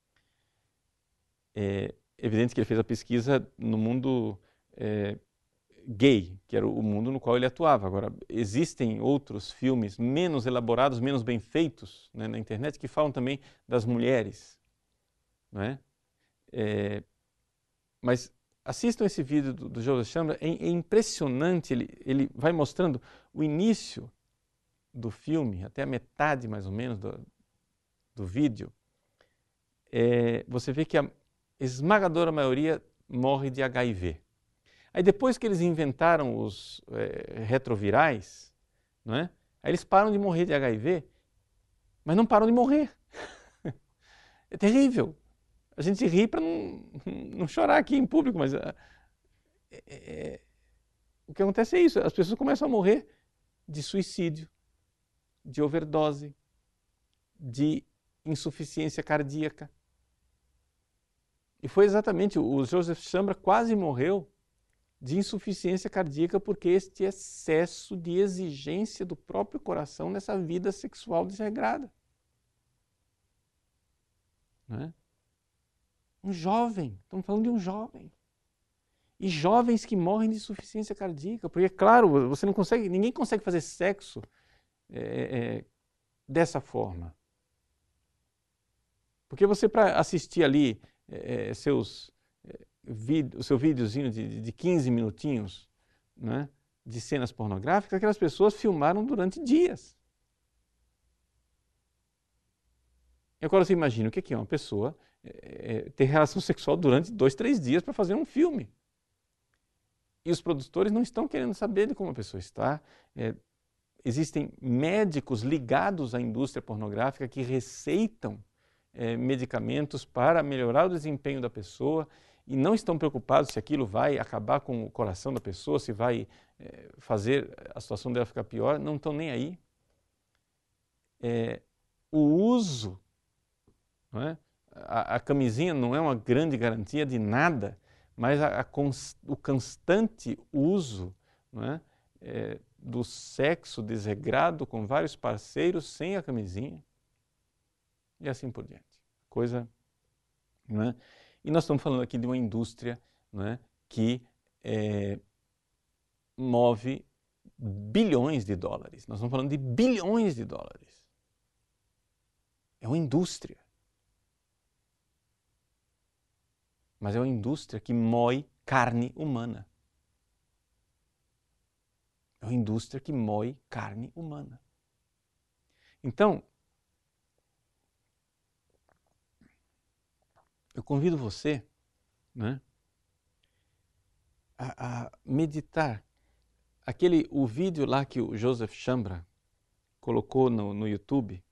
É evidente que ele fez a pesquisa no mundo é, gay, que era o mundo no qual ele atuava. Agora, existem outros filmes menos elaborados, menos bem feitos, né, na internet, que falam também das mulheres. Não é? É, mas assistam esse vídeo do, do Joseph Chambra, é, é impressionante, ele, ele vai mostrando o início do filme, até a metade mais ou menos do, do vídeo. É, você vê que a esmagadora maioria morre de agá i vê. Aí depois que eles inventaram os é, retrovirais, não é? Aí eles param de morrer de agá i vê, mas não param de morrer. É terrível. A gente ri para não, não chorar aqui em público, mas é, é, o que acontece é isso, as pessoas começam a morrer de suicídio, de overdose, de insuficiência cardíaca. E foi exatamente, o Joseph Chambra quase morreu de insuficiência cardíaca porque este excesso de exigência do próprio coração nessa vida sexual desregrada. Não é? Um jovem, estamos falando de um jovem. E jovens que morrem de insuficiência cardíaca, porque, claro, você não consegue, ninguém consegue fazer sexo é, é, dessa forma. Porque você, para assistir ali é, seus, é, vid, o seu videozinho de, de quinze minutinhos, né, de cenas pornográficas, aquelas pessoas filmaram durante dias. E agora você imagina o que é uma pessoa é, ter relação sexual durante dois, três dias para fazer um filme. E os produtores não estão querendo saber de como a pessoa está. É, existem médicos ligados à indústria pornográfica que receitam é, medicamentos para melhorar o desempenho da pessoa e não estão preocupados se aquilo vai acabar com o coração da pessoa, se vai é, fazer a situação dela ficar pior, não estão nem aí. é, o uso, não é? a, a camisinha não é uma grande garantia de nada, mas a, a cons, o constante uso, não é? É, do sexo desregrado com vários parceiros sem a camisinha e assim por diante. Coisa, não é? E nós estamos falando aqui de uma indústria, não é? que é, move bilhões de dólares. Nós estamos falando de bilhões de dólares. É uma indústria. Mas é uma indústria que moe carne humana. É uma indústria que moe carne humana. Então, eu convido você, né, a, a meditar. Aquele, o vídeo lá que o Joseph Chambra colocou no, no YouTube,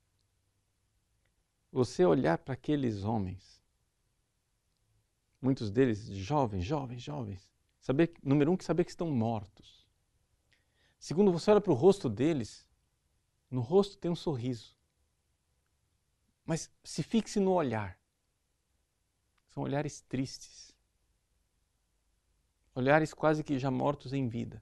você olhar para aqueles homens, muitos deles jovens, jovens, jovens, saber, número um, que saber que estão mortos. Segundo, você olha para o rosto deles, no rosto tem um sorriso. Mas se fixe no olhar. São olhares tristes. Olhares quase que já mortos em vida.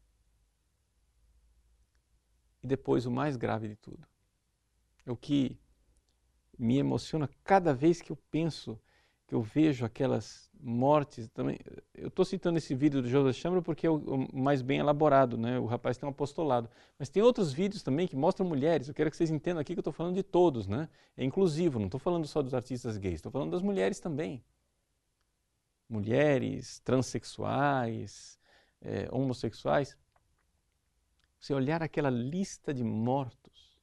E depois o mais grave de tudo. É o que me emociona cada vez que eu penso, que eu vejo aquelas mortes também. Eu estou citando esse vídeo do Joseph Chambra porque é o mais bem elaborado, né? O rapaz tem um apostolado. Mas tem outros vídeos também que mostram mulheres. Eu quero que vocês entendam aqui que eu estou falando de todos, né? É inclusivo, não estou falando só dos artistas gays, estou falando das mulheres também. Mulheres, transexuais, é, homossexuais. Você olhar aquela lista de mortos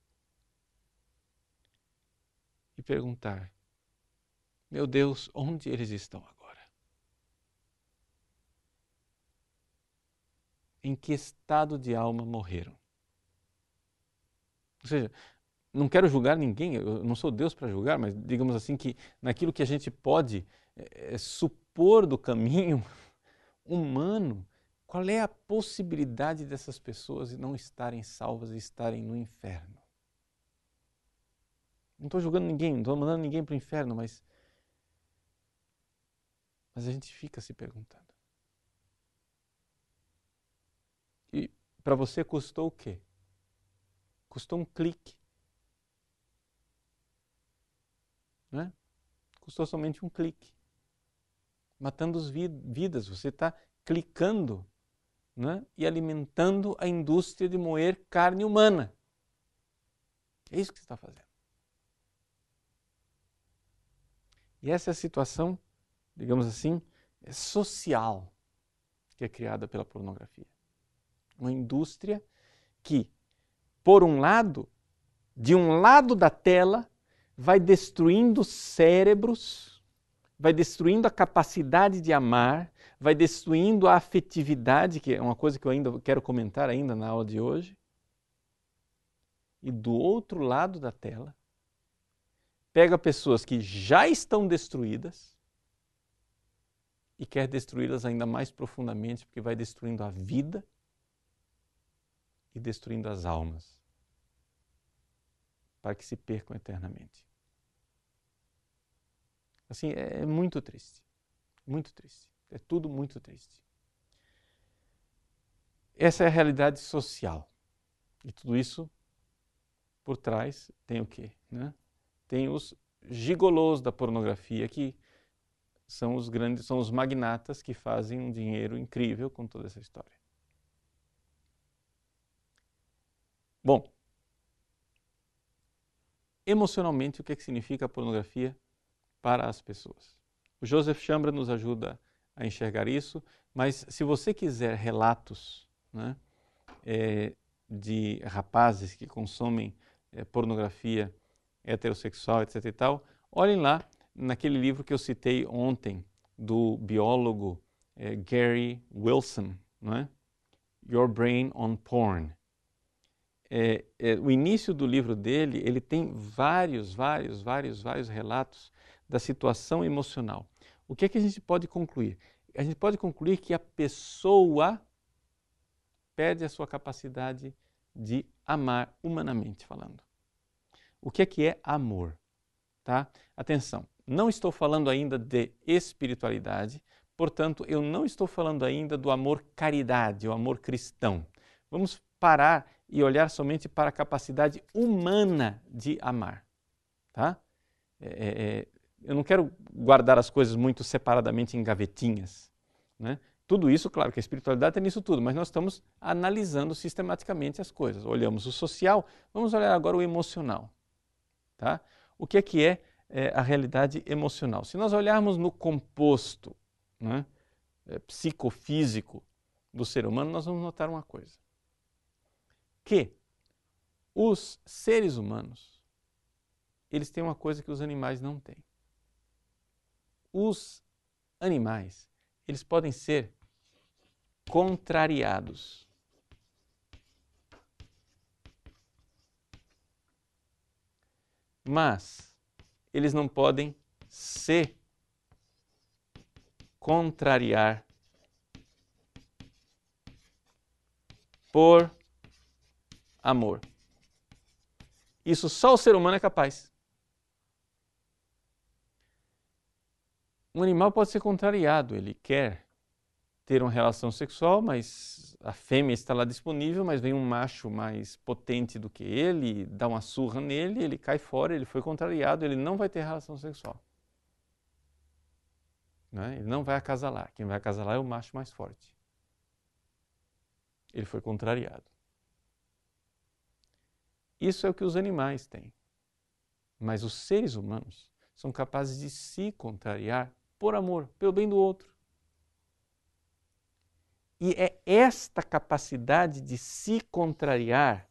e perguntar: meu Deus, onde eles estão agora? Em que estado de alma morreram? Ou seja, não quero julgar ninguém, eu não sou Deus para julgar, mas digamos assim que naquilo que a gente pode é, supor do caminho humano, qual é a possibilidade dessas pessoas não estarem salvas e estarem no inferno? Não estou julgando ninguém, não estou mandando ninguém para o inferno, mas, mas a gente fica se perguntando. E para você custou o quê? Custou um clique. Não é? Custou somente um clique. Matando as vidas, você está clicando, né? E alimentando a indústria de moer carne humana. É isso que você está fazendo. E essa é a situação, digamos assim, social que é criada pela pornografia. Uma indústria que, por um lado, de um lado da tela, vai destruindo cérebros, vai destruindo a capacidade de amar, vai destruindo a afetividade, que é uma coisa que eu ainda quero comentar ainda na aula de hoje. E do outro lado da tela, pega pessoas que já estão destruídas e quer destruí-las ainda mais profundamente, porque vai destruindo a vida e destruindo as almas, para que se percam eternamente. Assim, é muito triste, muito triste. É tudo muito triste. Essa é a realidade social. E tudo isso, por trás, tem o quê? Né? Tem os gigolôs da pornografia, que são os grandes, são os magnatas que fazem um dinheiro incrível com toda essa história. Bom, emocionalmente, o que, é que significa a pornografia para as pessoas? O Joseph Chambra nos ajuda a enxergar isso, mas se você quiser relatos, né, é, de rapazes que consomem é, pornografia heterossexual, etc e tal, olhem lá naquele livro que eu citei ontem, do biólogo é, Gary Wilson, não é? Your Brain on Porn. É, é, o início do livro dele, ele tem vários, vários, vários, vários relatos da situação emocional. O que é que a gente pode concluir? A gente pode concluir que a pessoa perde a sua capacidade de amar, humanamente falando. O que é que é amor? Tá? Atenção, não estou falando ainda de espiritualidade, portanto, eu não estou falando ainda do amor caridade, o amor cristão. Vamos parar e olhar somente para a capacidade humana de amar. Tá? É, é, eu não quero guardar as coisas muito separadamente em gavetinhas, né? Tudo isso, claro que a espiritualidade tem nisso tudo, mas nós estamos analisando sistematicamente as coisas. Olhamos o social, vamos olhar agora o emocional. Tá? O que é que é, é a realidade emocional? Se nós olharmos no composto, né, é, psicofísico do ser humano, nós vamos notar uma coisa. Que os seres humanos, eles têm uma coisa que os animais não têm. Os animais, eles podem ser contrariados. Mas eles não podem se contrariar por amor. Isso só o ser humano é capaz. Um animal pode ser contrariado, ele quer ter uma relação sexual, mas a fêmea está lá disponível, mas vem um macho mais potente do que ele, dá uma surra nele, ele cai fora, ele foi contrariado, ele não vai ter relação sexual. Não é? Ele não vai acasalar, quem vai acasalar é o macho mais forte. Ele foi contrariado. Isso é o que os animais têm. Mas os seres humanos são capazes de se contrariar por amor, pelo bem do outro. E é esta capacidade de se contrariar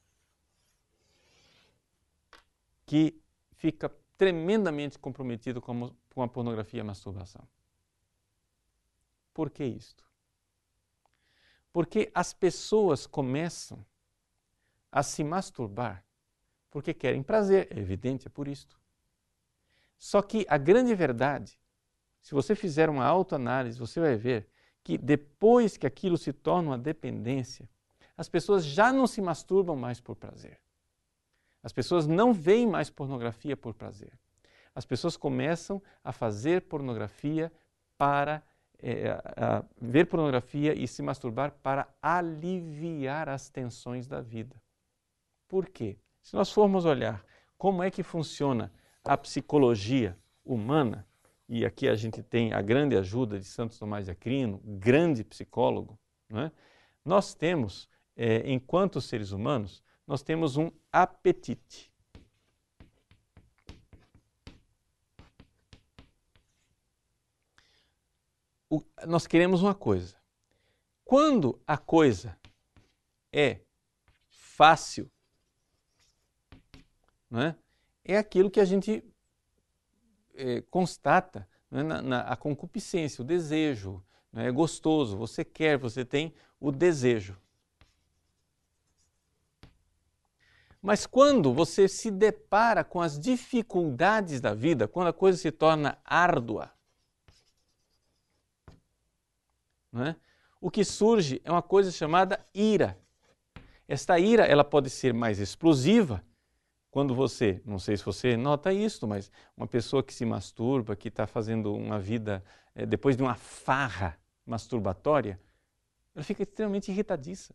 que fica tremendamente comprometido com a pornografia e a masturbação. Por que isto? Porque as pessoas começam a se masturbar porque querem prazer, é evidente, é por isto. Só que a grande verdade, se você fizer uma autoanálise, você vai ver que depois que aquilo se torna uma dependência, as pessoas já não se masturbam mais por prazer. As pessoas não veem mais pornografia por prazer. As pessoas começam a fazer pornografia para é, a ver pornografia e se masturbar para aliviar as tensões da vida. Por quê? Se nós formos olhar como é que funciona a psicologia humana, e aqui a gente tem a grande ajuda de Santo Tomás de Aquino, grande psicólogo, né? Nós temos, é, enquanto seres humanos, nós temos um apetite. O, nós queremos uma coisa. Quando a coisa é fácil, né, é aquilo que a gente É, constata, né, na, na, a concupiscência, o desejo, né, é gostoso, você quer, você tem o desejo. Mas quando você se depara com as dificuldades da vida, quando a coisa se torna árdua, né, o que surge é uma coisa chamada ira. Esta ira ela pode ser mais explosiva, quando você, não sei se você nota isso, mas uma pessoa que se masturba, que está fazendo uma vida, é, depois de uma farra masturbatória, ela fica extremamente irritadiça.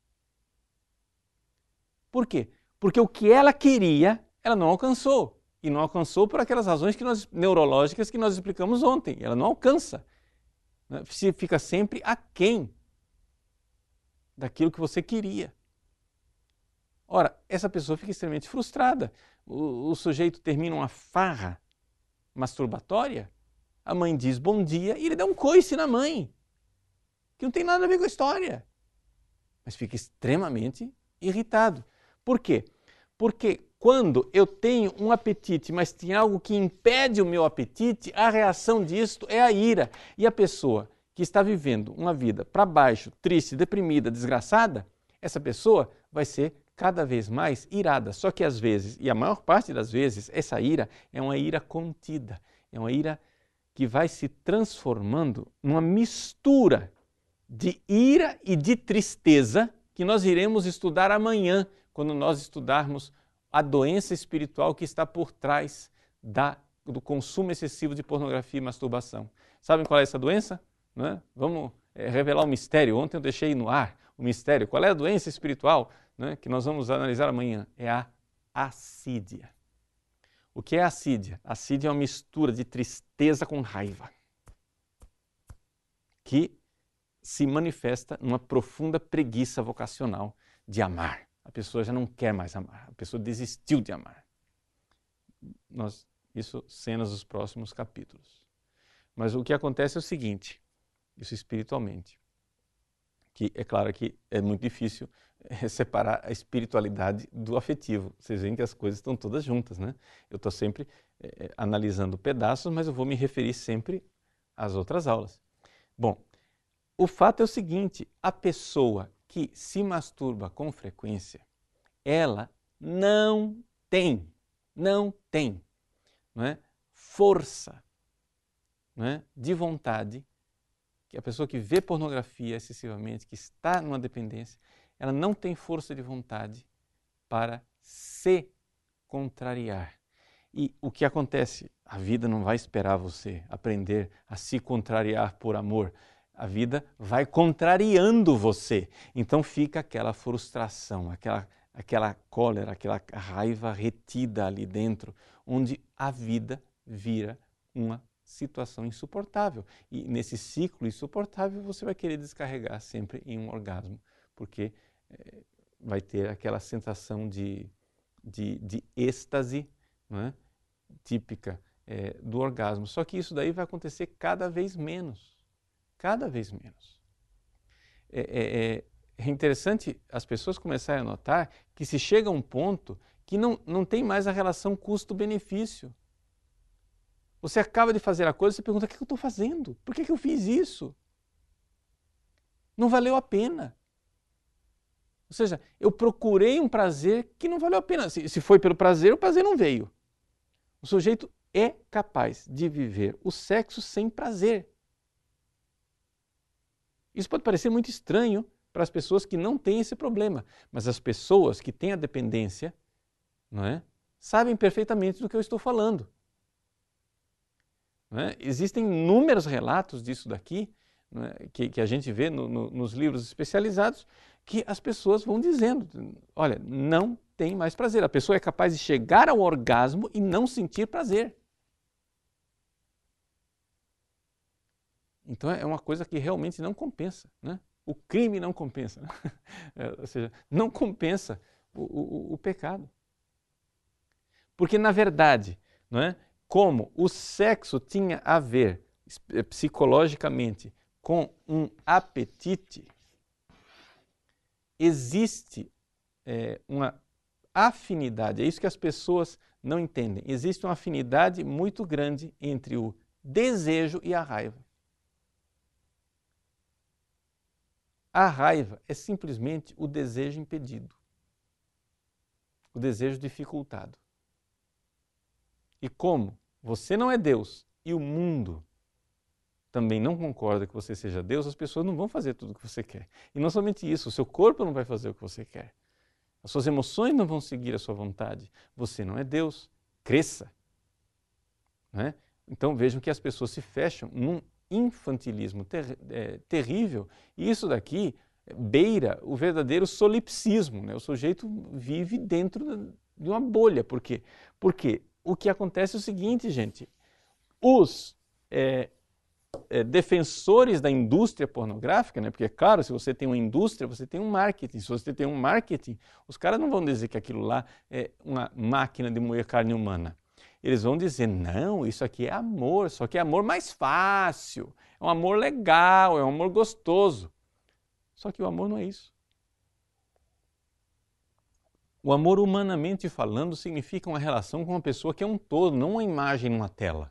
Por quê? Porque o que ela queria, ela não alcançou. E não alcançou por aquelas razões que nós, neurológicas que nós explicamos ontem. Ela não alcança. Você fica sempre aquém daquilo que você queria. Ora, essa pessoa fica extremamente frustrada. O, o sujeito termina uma farra masturbatória, a mãe diz bom dia e ele dá um coice na mãe, que não tem nada a ver com a história. Mas fica extremamente irritado. Por quê? Porque quando eu tenho um apetite, mas tem algo que impede o meu apetite, a reação disto é a ira. E a pessoa que está vivendo uma vida para baixo, triste, deprimida, desgraçada, essa pessoa vai ser cada vez mais irada. Só que às vezes, e a maior parte das vezes, essa ira é uma ira contida. É uma ira que vai se transformando numa mistura de ira e de tristeza que nós iremos estudar amanhã, quando nós estudarmos a doença espiritual que está por trás da, do consumo excessivo de pornografia e masturbação. Sabem qual é essa doença? Não é? Vamos é, revelar o mistério. Ontem eu deixei no ar o mistério. Qual é a doença espiritual, né, que nós vamos analisar amanhã? É a assídia. O que é assídia? Assídia é uma mistura de tristeza com raiva, que se manifesta numa profunda preguiça vocacional de amar. A pessoa já não quer mais amar, a pessoa desistiu de amar. Nós, isso cenas dos próximos capítulos. Mas o que acontece é o seguinte, isso espiritualmente, que é claro que é muito difícil separar a espiritualidade do afetivo. Vocês veem que as coisas estão todas juntas, né? Eu estou sempre é, analisando pedaços, mas eu vou me referir sempre às outras aulas. Bom, o fato é o seguinte, a pessoa que se masturba com frequência, ela não tem, não tem, não é, força, não é, de vontade, que a pessoa que vê pornografia excessivamente, que está numa dependência, ela não tem força de vontade para se contrariar. E o que acontece? A vida não vai esperar você aprender a se contrariar por amor. A vida vai contrariando você. Então fica aquela frustração, aquela, aquela cólera, aquela raiva retida ali dentro, onde a vida vira uma situação insuportável. E nesse ciclo insuportável você vai querer descarregar sempre em um orgasmo, porque é, vai ter aquela sensação de, de, de êxtase, não é? típica é, do orgasmo. Só que isso daí vai acontecer cada vez menos. Cada vez menos. É, é, é interessante as pessoas começarem a notar que se chega a um ponto que não, não tem mais a relação custo-benefício. Você acaba de fazer a coisa e você pergunta, o que eu estou fazendo? Por que, que eu fiz isso? Não valeu a pena. Ou seja, eu procurei um prazer que não valeu a pena. Se, se foi pelo prazer, o prazer não veio. O sujeito é capaz de viver o sexo sem prazer. Isso pode parecer muito estranho para as pessoas que não têm esse problema, mas as pessoas que têm a dependência, não é, sabem perfeitamente do que eu estou falando. Não é? Existem inúmeros relatos disso daqui, não é, que, que a gente vê no, no, nos livros especializados, que as pessoas vão dizendo, olha, não tem mais prazer. A pessoa é capaz de chegar ao orgasmo e não sentir prazer. Então é uma coisa que realmente não compensa, né? O crime não compensa, né? É, ou seja, não compensa o, o, o pecado. Porque na verdade, não é? Como o sexo tinha a ver psicologicamente com um apetite, existe é, uma afinidade, é isso que as pessoas não entendem, existe uma afinidade muito grande entre o desejo e a raiva. A raiva é simplesmente o desejo impedido, o desejo dificultado. E como você não é Deus e o mundo também não concorda que você seja Deus, as pessoas não vão fazer tudo o que você quer. E não somente isso, o seu corpo não vai fazer o que você quer. As suas emoções não vão seguir a sua vontade. Você não é Deus. Cresça. Não é? Então vejam que as pessoas se fecham num infantilismo ter, é, terrível, e isso daqui beira o verdadeiro solipsismo, né? O sujeito vive dentro de uma bolha. Por quê? Porque o que acontece é o seguinte, gente, os é, é, defensores da indústria pornográfica, né? Porque, claro, se você tem uma indústria, você tem um marketing. Se você tem um marketing, os caras não vão dizer que aquilo lá é uma máquina de moer carne humana. Eles vão dizer, não, isso aqui é amor, só que é amor mais fácil, é um amor legal, é um amor gostoso. Só que o amor não é isso. O amor, humanamente falando, significa uma relação com uma pessoa que é um todo, não uma imagem numa tela.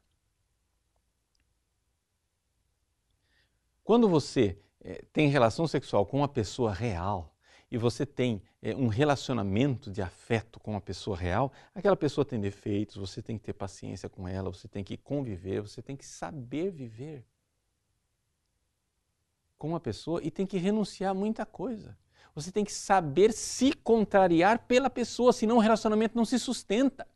Quando você é, tem relação sexual com uma pessoa real, e você tem é, um relacionamento de afeto com uma pessoa real, aquela pessoa tem defeitos, você tem que ter paciência com ela, você tem que conviver, você tem que saber viver com uma pessoa e tem que renunciar a muita coisa. Você tem que saber se contrariar pela pessoa, senão o relacionamento não se sustenta.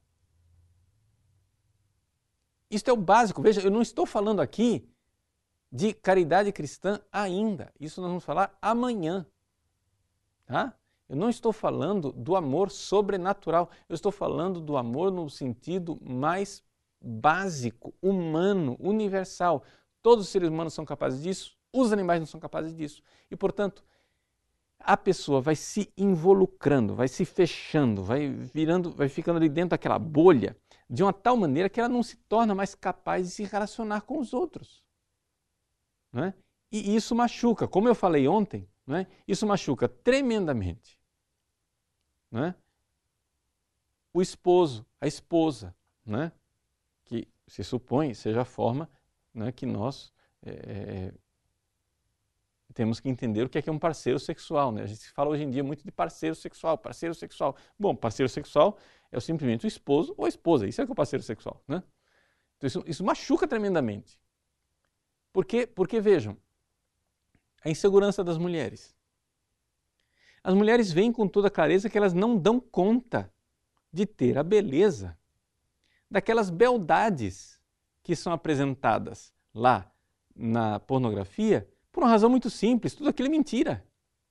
Isso é o básico. Veja, eu não estou falando aqui de caridade cristã ainda. Isso nós vamos falar amanhã. Tá? Eu não estou falando do amor sobrenatural. Eu estou falando do amor no sentido mais básico, humano, universal. Todos os seres humanos são capazes disso, os animais não são capazes disso. E, portanto, a pessoa vai se involucrando, vai se fechando, vai virando, vai ficando ali dentro daquela bolha de uma tal maneira que ela não se torna mais capaz de se relacionar com os outros. Não é? E isso machuca, como eu falei ontem, não é? Isso machuca tremendamente, não é? O esposo, a esposa, não é? Que se supõe seja a forma, não é, que nós é, temos que entender o que é, que é um parceiro sexual. Né? A gente fala hoje em dia muito de parceiro sexual, parceiro sexual. Bom, parceiro sexual é simplesmente o esposo ou a esposa, isso é que é o parceiro sexual. Né? Então isso, isso machuca tremendamente. Por quê? Porque, vejam, a insegurança das mulheres. As mulheres veem com toda clareza que elas não dão conta de ter a beleza daquelas beldades que são apresentadas lá na pornografia por uma razão muito simples, tudo aquilo é mentira.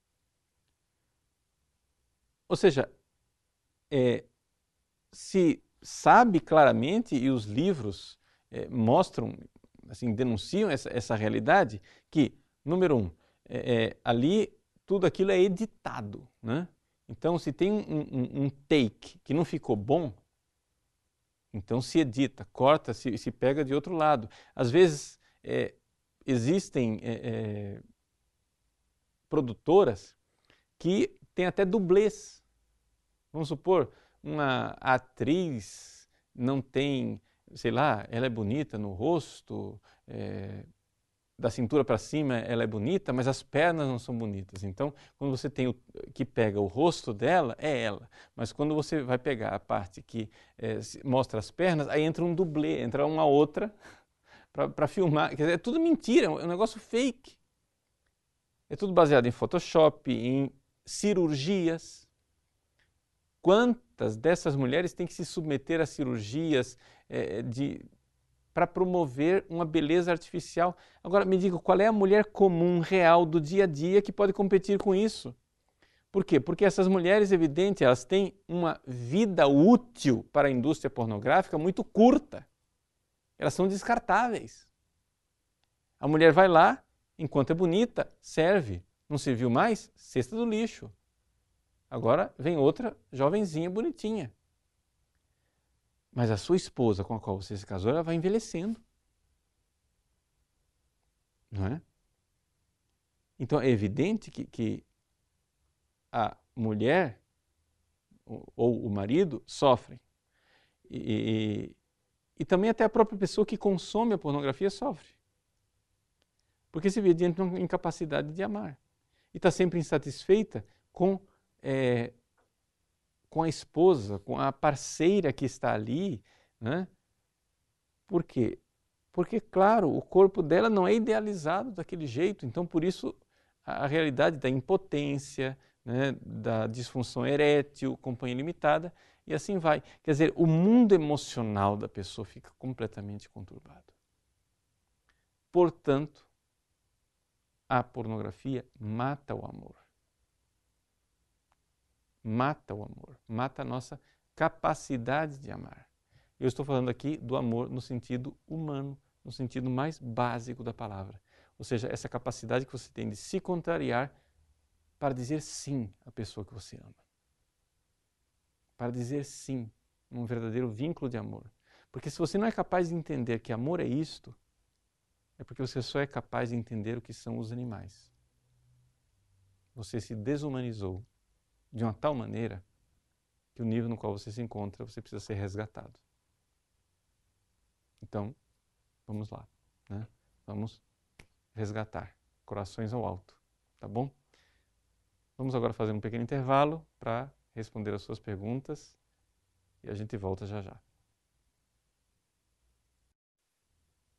Ou seja, é, se sabe claramente, e os livros é, mostram, assim, denunciam essa, essa realidade, que, número um, é, é, ali tudo aquilo é editado. Né? Então, se tem um, um, um take que não ficou bom, então se edita, corta, se, se pega de outro lado. Às vezes, é, existem é, é, produtoras que têm até dublês. Vamos supor, uma atriz não tem, sei lá, ela é bonita no rosto, é, da cintura para cima ela é bonita, mas as pernas não são bonitas. Então, quando você tem o que pega o rosto dela, é ela. Mas quando você vai pegar a parte que é, mostra as pernas, aí entra um dublê, entra uma outra para filmar. Quer dizer, é tudo mentira, é um negócio fake. É tudo baseado em Photoshop, em cirurgias. Quantas dessas mulheres têm que se submeter a cirurgias é, de... para promover uma beleza artificial? Agora, me diga, qual é a mulher comum, real, do dia a dia que pode competir com isso? Por quê? Porque essas mulheres, evidente, elas têm uma vida útil para a indústria pornográfica muito curta. Elas são descartáveis. A mulher vai lá, enquanto é bonita, serve. Não serviu mais? Cesta do lixo. Agora vem outra jovenzinha, bonitinha. Mas a sua esposa com a qual você se casou, ela vai envelhecendo. Não é? Então é evidente que, que a mulher ou o marido sofrem. E, e, e também até a própria pessoa que consome a pornografia sofre. Porque se vê diante de uma incapacidade de amar. E está sempre insatisfeita com, é, com a esposa, com a parceira que está ali. Né? Por quê? Porque, claro, o corpo dela não é idealizado daquele jeito. Então, por isso, a, a realidade da impotência, né, da disfunção erétil, companhia limitada, e assim vai. Quer dizer, o mundo emocional da pessoa fica completamente conturbado. Portanto, a pornografia mata o amor. Mata o amor, mata a nossa capacidade de amar. Eu estou falando aqui do amor no sentido humano, no sentido mais básico da palavra. Ou seja, essa capacidade que você tem de se contrariar para dizer sim à pessoa que você ama. Para dizer sim, num verdadeiro vínculo de amor. Porque se você não é capaz de entender que amor é isto, é porque você só é capaz de entender o que são os animais. Você se desumanizou de uma tal maneira que o nível no qual você se encontra, você precisa ser resgatado. Então, vamos lá, né? Vamos resgatar, corações ao alto, tá bom? Vamos agora fazer um pequeno intervalo para responder as suas perguntas e a gente volta já já.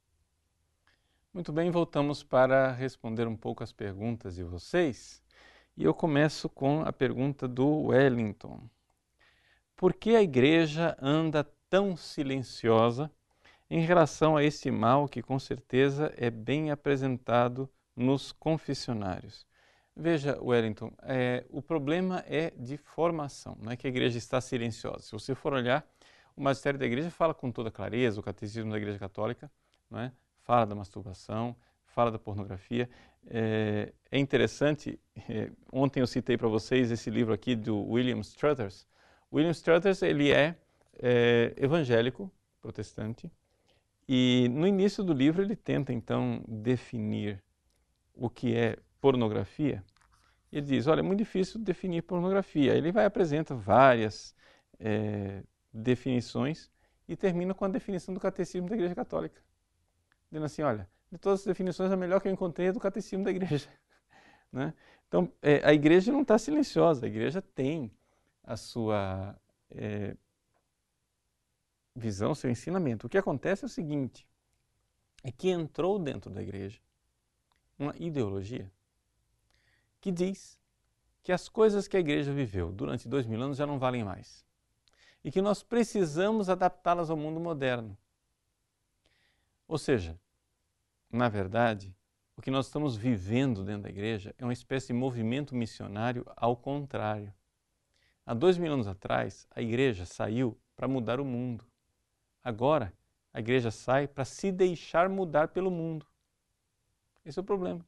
Muito bem, voltamos para responder um pouco as perguntas de vocês. E eu começo com a pergunta do Wellington. Por que a igreja anda tão silenciosa em relação a esse mal que com certeza é bem apresentado nos confessionários? Veja, Wellington, é, o problema é de formação, não é que a igreja está silenciosa. Se você for olhar, o magistério da igreja fala com toda clareza, o catecismo da igreja católica, não é? Fala da masturbação, fala da pornografia. É, é interessante, é, ontem eu citei para vocês esse livro aqui do William Struthers. William Struthers, ele é, é evangélico, protestante, e no início do livro ele tenta então definir o que é pornografia. Ele diz, olha, é muito difícil definir pornografia. Ele vai apresenta várias é, definições e termina com a definição do catecismo da Igreja Católica. Dizendo assim, olha, de todas as definições, a melhor que eu encontrei é do catecismo da Igreja. Né? Então, é, a Igreja não está silenciosa, a Igreja tem a sua é, visão, seu ensinamento. O que acontece é o seguinte, é que entrou dentro da Igreja uma ideologia que diz que as coisas que a Igreja viveu durante dois mil anos já não valem mais e que nós precisamos adaptá-las ao mundo moderno. Ou seja, na verdade, o que nós estamos vivendo dentro da Igreja é uma espécie de movimento missionário ao contrário. Há dois mil anos atrás, a Igreja saiu para mudar o mundo. Agora, a Igreja sai para se deixar mudar pelo mundo. Esse é o problema.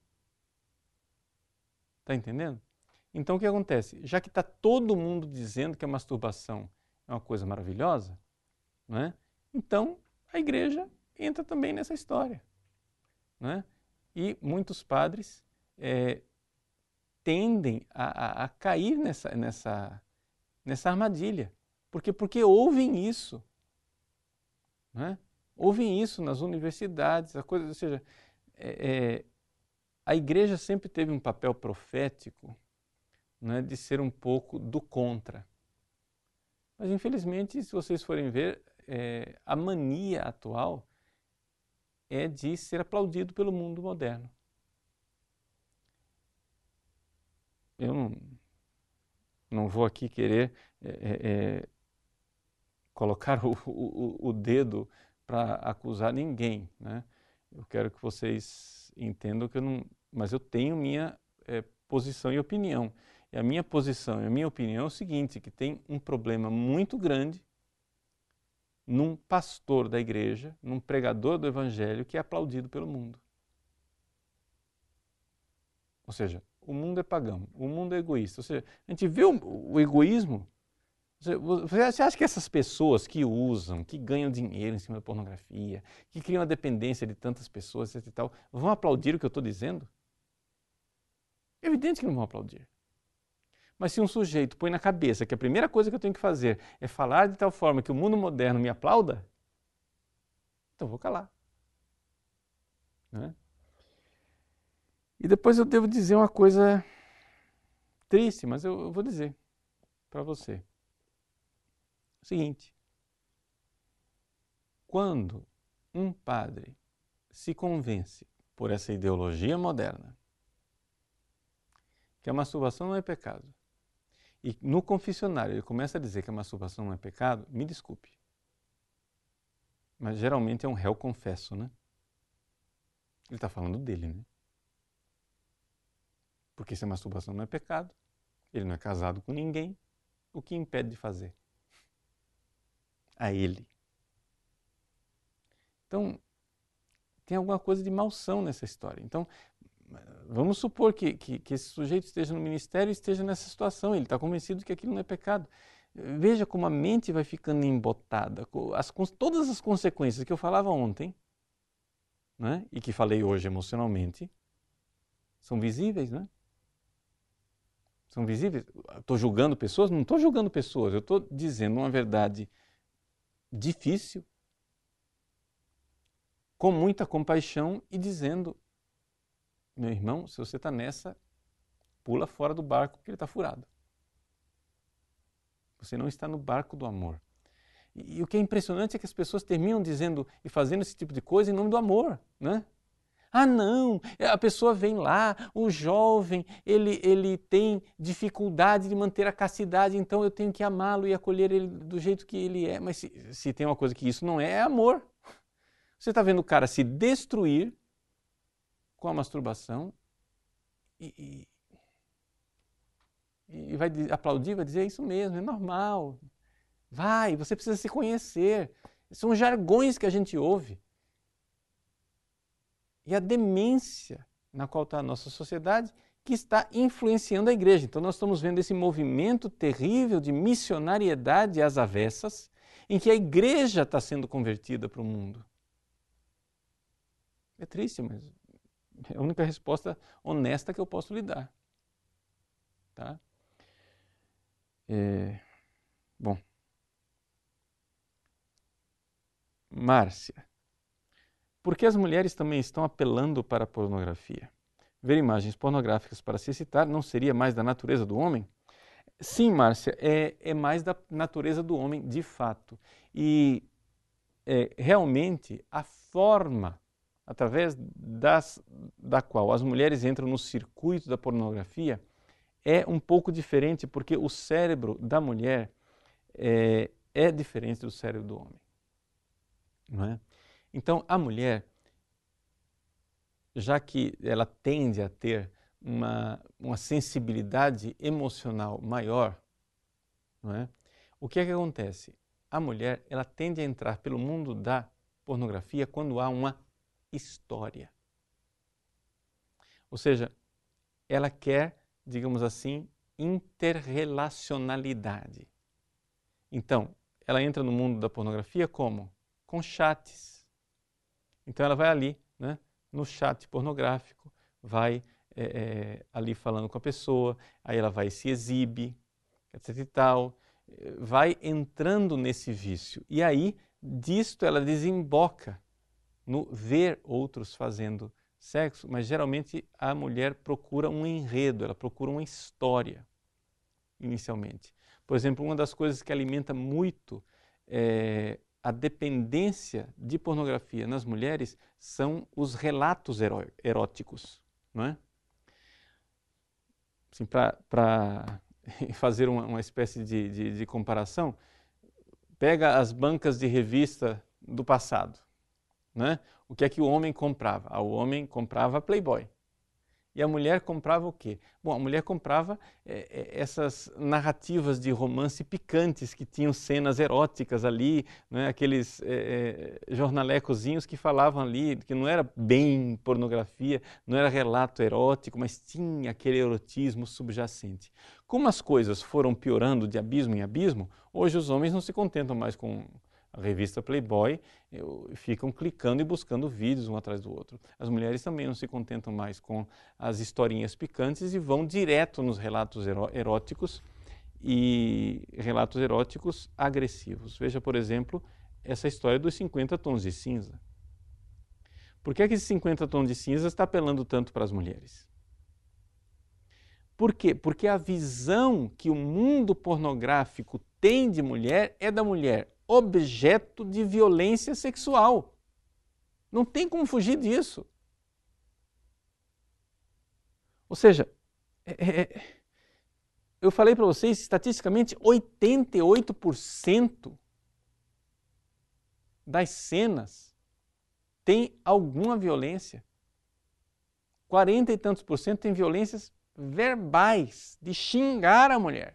Está entendendo? Então o que acontece? Já que está todo mundo dizendo que a masturbação é uma coisa maravilhosa, não é? Então a igreja entra também nessa história. Não é? E muitos padres é, tendem a, a, a cair nessa, nessa, nessa armadilha. Por quê? Porque ouvem isso. Não é? Ouvem isso nas universidades, a coisa, ou seja, é, é, a igreja sempre teve um papel profético, né, de ser um pouco do contra. Mas, infelizmente, se vocês forem ver, é, a mania atual é de ser aplaudido pelo mundo moderno. Eu não, não vou aqui querer é, é, colocar o, o, o dedo para acusar ninguém, né? Eu quero que vocês entendam que eu não... Mas eu tenho minha é, posição e opinião. E a minha posição e a minha opinião é o seguinte, que tem um problema muito grande num pastor da igreja, num pregador do evangelho que é aplaudido pelo mundo. Ou seja, o mundo é pagão, o mundo é egoísta. Ou seja, a gente vê o, o egoísmo. Você acha que essas pessoas que usam, que ganham dinheiro em cima da pornografia, que criam a dependência de tantas pessoas, etc e tal, vão aplaudir o que eu estou dizendo? É evidente que não vão aplaudir. Mas se um sujeito põe na cabeça que a primeira coisa que eu tenho que fazer é falar de tal forma que o mundo moderno me aplauda, então eu vou calar. Né? E depois eu devo dizer uma coisa triste, mas eu, eu vou dizer para você. O seguinte, quando um padre se convence por essa ideologia moderna que a masturbação não é pecado, e no confessionário ele começa a dizer que a masturbação não é pecado, me desculpe. Mas geralmente é um réu confesso, né? Ele está falando dele, né? Porque se a masturbação não é pecado, ele não é casado com ninguém, o que impede de fazer? A ele. Então, tem alguma coisa de malsão nessa história. Então, vamos supor que, que, que esse sujeito esteja no ministério e esteja nessa situação, ele está convencido que aquilo não é pecado. Veja como a mente vai ficando embotada, as, todas as consequências que eu falava ontem, né, e que falei hoje emocionalmente, são visíveis, né? São visíveis. Estou julgando pessoas? Não estou julgando pessoas, eu estou dizendo uma verdade difícil, com muita compaixão e dizendo, meu irmão, se você está nessa, pula fora do barco porque ele está furado. Você não está no barco do amor. E, e o que é impressionante é que as pessoas terminam dizendo e fazendo esse tipo de coisa em nome do amor, né? Ah, não, a pessoa vem lá, o jovem, ele, ele tem dificuldade de manter a castidade, então eu tenho que amá-lo e acolher ele do jeito que ele é. Mas se, se tem uma coisa que isso não é, é amor. Você está vendo o cara se destruir com a masturbação e, e, e vai aplaudir, vai dizer, é isso mesmo, é normal. Vai, você precisa se conhecer. São jargões que a gente ouve. E a demência na qual está a nossa sociedade que está influenciando a igreja. Então nós estamos vendo esse movimento terrível de missionariedade às avessas, em que a igreja está sendo convertida para o mundo. É triste, mas é a única resposta honesta que eu posso lhe dar. Tá? É... Bom. Márcia. Por que as mulheres também estão apelando para a pornografia? Ver imagens pornográficas para se excitar não seria mais da natureza do homem? Sim, Márcia, é, é mais da natureza do homem, de fato. E é, realmente a forma através das, da qual as mulheres entram no circuito da pornografia é um pouco diferente, porque o cérebro da mulher é, é diferente do cérebro do homem. Não é? Então, a mulher, já que ela tende a ter uma, uma sensibilidade emocional maior, não é? O que é que acontece? A mulher, ela tende a entrar pelo mundo da pornografia quando há uma história. Ou seja, ela quer, digamos assim, interrelacionalidade. Então, ela entra no mundo da pornografia como? Com chats. Então ela vai ali, né, no chat pornográfico, vai é, é, ali falando com a pessoa, aí ela vai se exibe, etc e tal, vai entrando nesse vício. E aí, disto ela desemboca no ver outros fazendo sexo, mas geralmente a mulher procura um enredo, ela procura uma história, inicialmente. Por exemplo, uma das coisas que alimenta muito é, a dependência de pornografia nas mulheres são os relatos eróticos, não é? Assim, para fazer uma, uma espécie de, de, de comparação, pega as bancas de revista do passado, né? O que é que o homem comprava? Ah, o homem comprava Playboy. E a mulher comprava o quê? Bom, a mulher comprava é, essas narrativas de romance picantes que tinham cenas eróticas ali, né? Aqueles é, é, jornalecozinhos que falavam ali, que não era bem pornografia, não era relato erótico, mas tinha aquele erotismo subjacente. Como as coisas foram piorando de abismo em abismo, hoje os homens não se contentam mais com a revista Playboy, ficam clicando e buscando vídeos um atrás do outro. As mulheres também não se contentam mais com as historinhas picantes e vão direto nos relatos eróticos e relatos eróticos agressivos. Veja, por exemplo, essa história dos cinquenta tons de cinza. Por que é que esses cinquenta tons de cinza está apelando tanto para as mulheres? Por quê? Porque a visão que o mundo pornográfico tem de mulher é da mulher objeto de violência sexual. Não tem como fugir disso. Ou seja, é, é, eu falei para vocês, estatisticamente, oitenta e oito por cento das cenas tem alguma violência. quarenta e tantos por cento tem violências verbais, de xingar a mulher,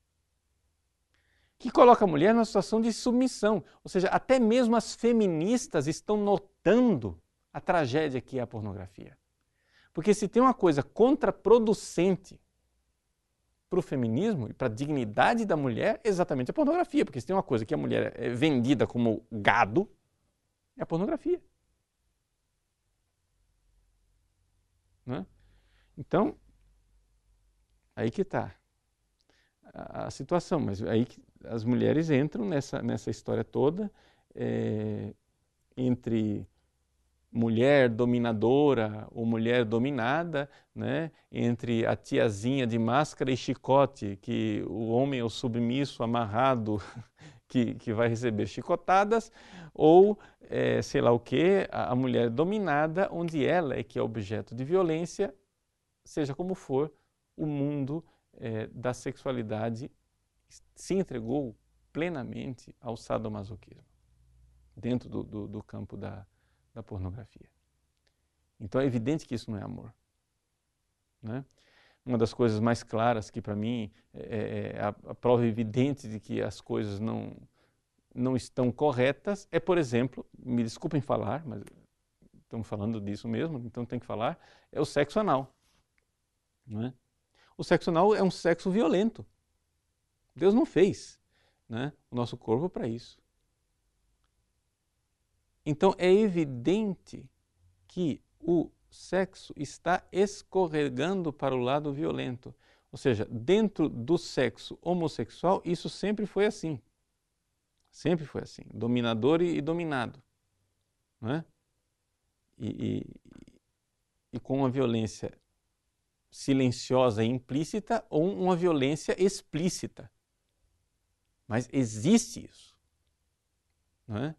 que coloca a mulher numa situação de submissão. Ou seja, até mesmo as feministas estão notando a tragédia que é a pornografia. Porque se tem uma coisa contraproducente para o feminismo e para a dignidade da mulher, é exatamente a pornografia. Porque se tem uma coisa que a mulher é vendida como gado, é a pornografia. Né? Então, aí que está a, a situação. Mas aí que as mulheres entram nessa, nessa história toda, é, entre mulher dominadora ou mulher dominada, né? Entre a tiazinha de máscara e chicote, que o homem é o submisso, amarrado, que, que vai receber chicotadas, ou é, sei lá o que, a, a mulher dominada, onde ela é que é objeto de violência, seja como for, o mundo é, da sexualidade se entregou plenamente ao sadomasoquismo, dentro do, do, do campo da, da pornografia. Então é evidente que isso não é amor, né? Uma das coisas mais claras que para mim é, é a, a prova evidente de que as coisas não, não estão corretas é, por exemplo, me desculpem falar, mas estamos falando disso mesmo, então tem que falar, é o sexo anal, né? O sexo anal é um sexo violento. Deus não fez, né, o nosso corpo para isso. Então é evidente que o sexo está escorregando para o lado violento. Ou seja, dentro do sexo homossexual, isso sempre foi assim. Sempre foi assim. Dominador e, e dominado. Não é? E, e, e com uma violência silenciosa e implícita ou uma violência explícita. Mas existe isso. Não é?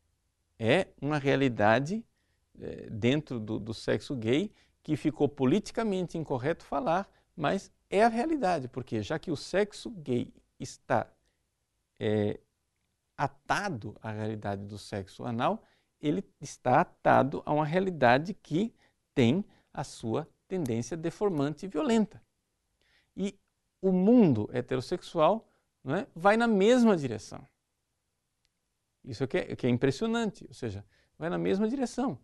É uma realidade é, dentro do, do sexo gay que ficou politicamente incorreto falar, mas é a realidade, porque já que o sexo gay está é, atado à realidade do sexo anal, ele está atado a uma realidade que tem a sua tendência deformante e violenta. E o mundo heterossexual, não é, vai na mesma direção. Isso é que, é que é impressionante, ou seja, vai na mesma direção.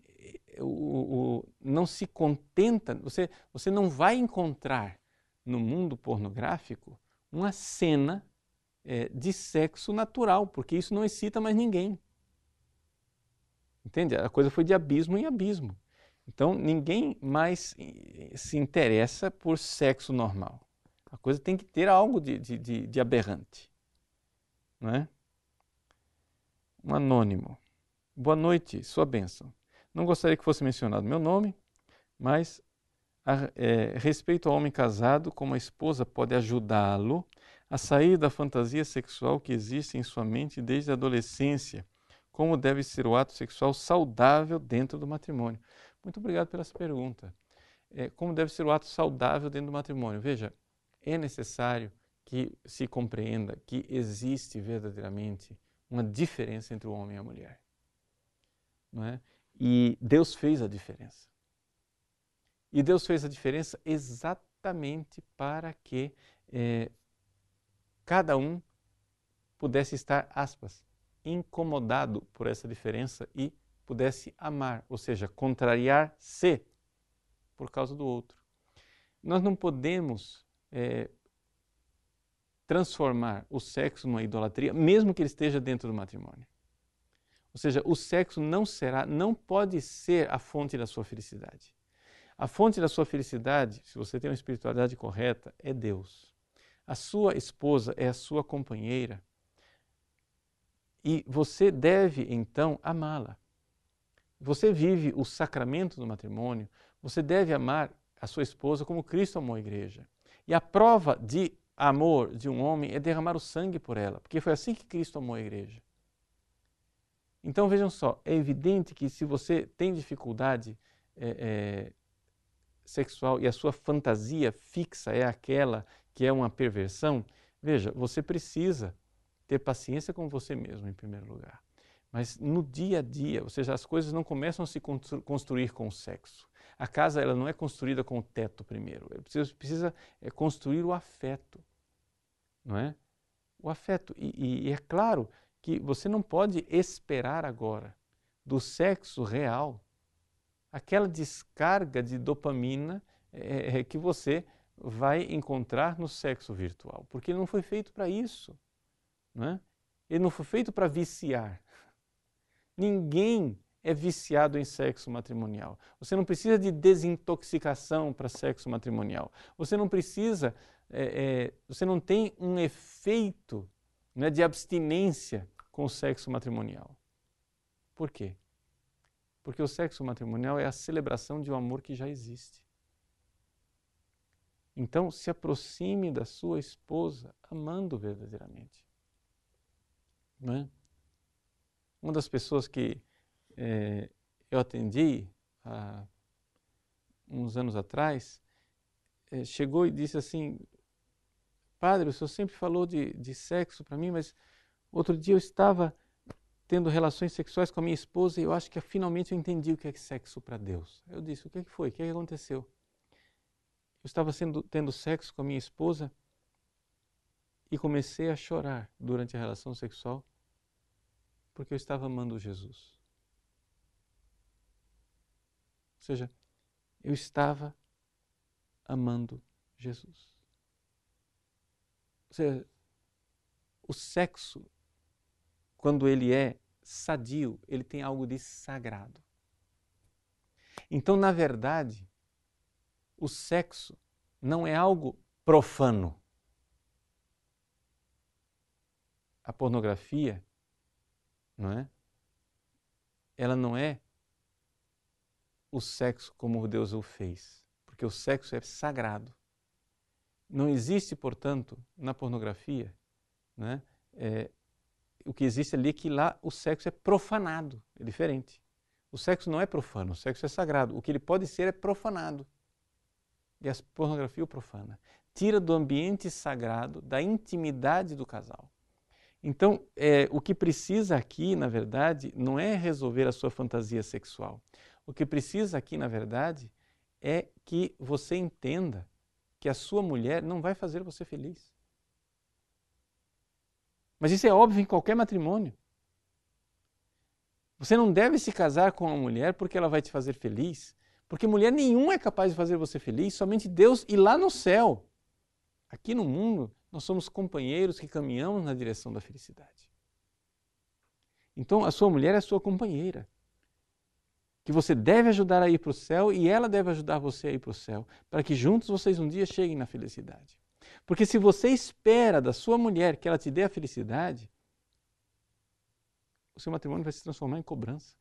O, o, não se contenta, você, você não vai encontrar no mundo pornográfico uma cena é, de sexo natural, porque isso não excita mais ninguém. Entende? A coisa foi de abismo em abismo. Então, ninguém mais se interessa por sexo normal. A coisa tem que ter algo de, de, de, de aberrante. Não é? Um anônimo. Boa noite, sua bênção. Não gostaria que fosse mencionado meu nome, mas a é, respeito ao homem casado, como a esposa pode ajudá-lo a sair da fantasia sexual que existe em sua mente desde a adolescência. Como deve ser o ato sexual saudável dentro do matrimônio? Muito obrigado pela essa pergunta. É, como deve ser o ato saudável dentro do matrimônio? Veja, é necessário que se compreenda que existe verdadeiramente uma diferença entre o homem e a mulher. Não é? E Deus fez a diferença. E Deus fez a diferença exatamente para que é, cada um pudesse estar, aspas, incomodado por essa diferença e pudesse amar, ou seja, contrariar-se por causa do outro. Nós não podemos é, transformar o sexo numa idolatria, mesmo que ele esteja dentro do matrimônio. Ou seja, o sexo não será, não pode ser a fonte da sua felicidade. A fonte da sua felicidade, se você tem uma espiritualidade correta, é Deus. A sua esposa é a sua companheira e você deve, então, amá-la. Você vive o sacramento do matrimônio, você deve amar a sua esposa como Cristo amou a igreja. E a prova de amor de um homem é derramar o sangue por ela, porque foi assim que Cristo amou a igreja. Então vejam só, é evidente que se você tem dificuldade é, é, sexual e a sua fantasia fixa é aquela que é uma perversão, veja, você precisa ter paciência com você mesmo em primeiro lugar. Mas no dia a dia, ou seja, as coisas não começam a se construir com o sexo. A casa ela não é construída com o teto primeiro, precisa, precisa é, construir o afeto, não é? O afeto. E, e é claro que você não pode esperar agora do sexo real aquela descarga de dopamina é, é, que você vai encontrar no sexo virtual, porque ele não foi feito para isso, não é? Ele não foi feito para viciar. Ninguém é viciado em sexo matrimonial. Você não precisa de desintoxicação para sexo matrimonial. Você não precisa, é, é, você não tem um efeito, né, de abstinência com o sexo matrimonial. Por quê? Porque o sexo matrimonial é a celebração de um amor que já existe. Então, se aproxime da sua esposa amando verdadeiramente. não é? Uma das pessoas que é, eu atendi há uns anos atrás, é, chegou e disse assim, padre, o senhor sempre falou de, de sexo para mim, mas outro dia eu estava tendo relações sexuais com a minha esposa e eu acho que finalmente eu entendi o que é sexo para Deus. Eu disse, o que, é que foi? O que, é que aconteceu? Eu estava sendo, tendo sexo com a minha esposa e comecei a chorar durante a relação sexual porque eu estava amando Jesus. Ou seja, eu estava amando Jesus. Ou seja, o sexo, quando ele é sadio, ele tem algo de sagrado. Então, na verdade, o sexo não é algo profano. A pornografia, não é? Ela não é o sexo como Deus o fez, porque o sexo é sagrado. Não existe, portanto, na pornografia, né, é, o que existe ali é que lá o sexo é profanado, é diferente. O sexo não é profano, o sexo é sagrado. O que ele pode ser é profanado. E a pornografia o profana. Tira do ambiente sagrado, da intimidade do casal. Então, é, o que precisa aqui, na verdade, não é resolver a sua fantasia sexual. O que precisa aqui, na verdade, é que você entenda que a sua mulher não vai fazer você feliz. Mas isso é óbvio em qualquer matrimônio. Você não deve se casar com uma mulher porque ela vai te fazer feliz, porque mulher nenhuma é capaz de fazer você feliz, somente Deus e lá no céu. Aqui no mundo, nós somos companheiros que caminhamos na direção da felicidade. Então, a sua mulher é a sua companheira, que você deve ajudar a ir para o céu e ela deve ajudar você a ir para o céu, para que juntos vocês um dia cheguem na felicidade. Porque se você espera da sua mulher que ela te dê a felicidade, o seu matrimônio vai se transformar em cobrança.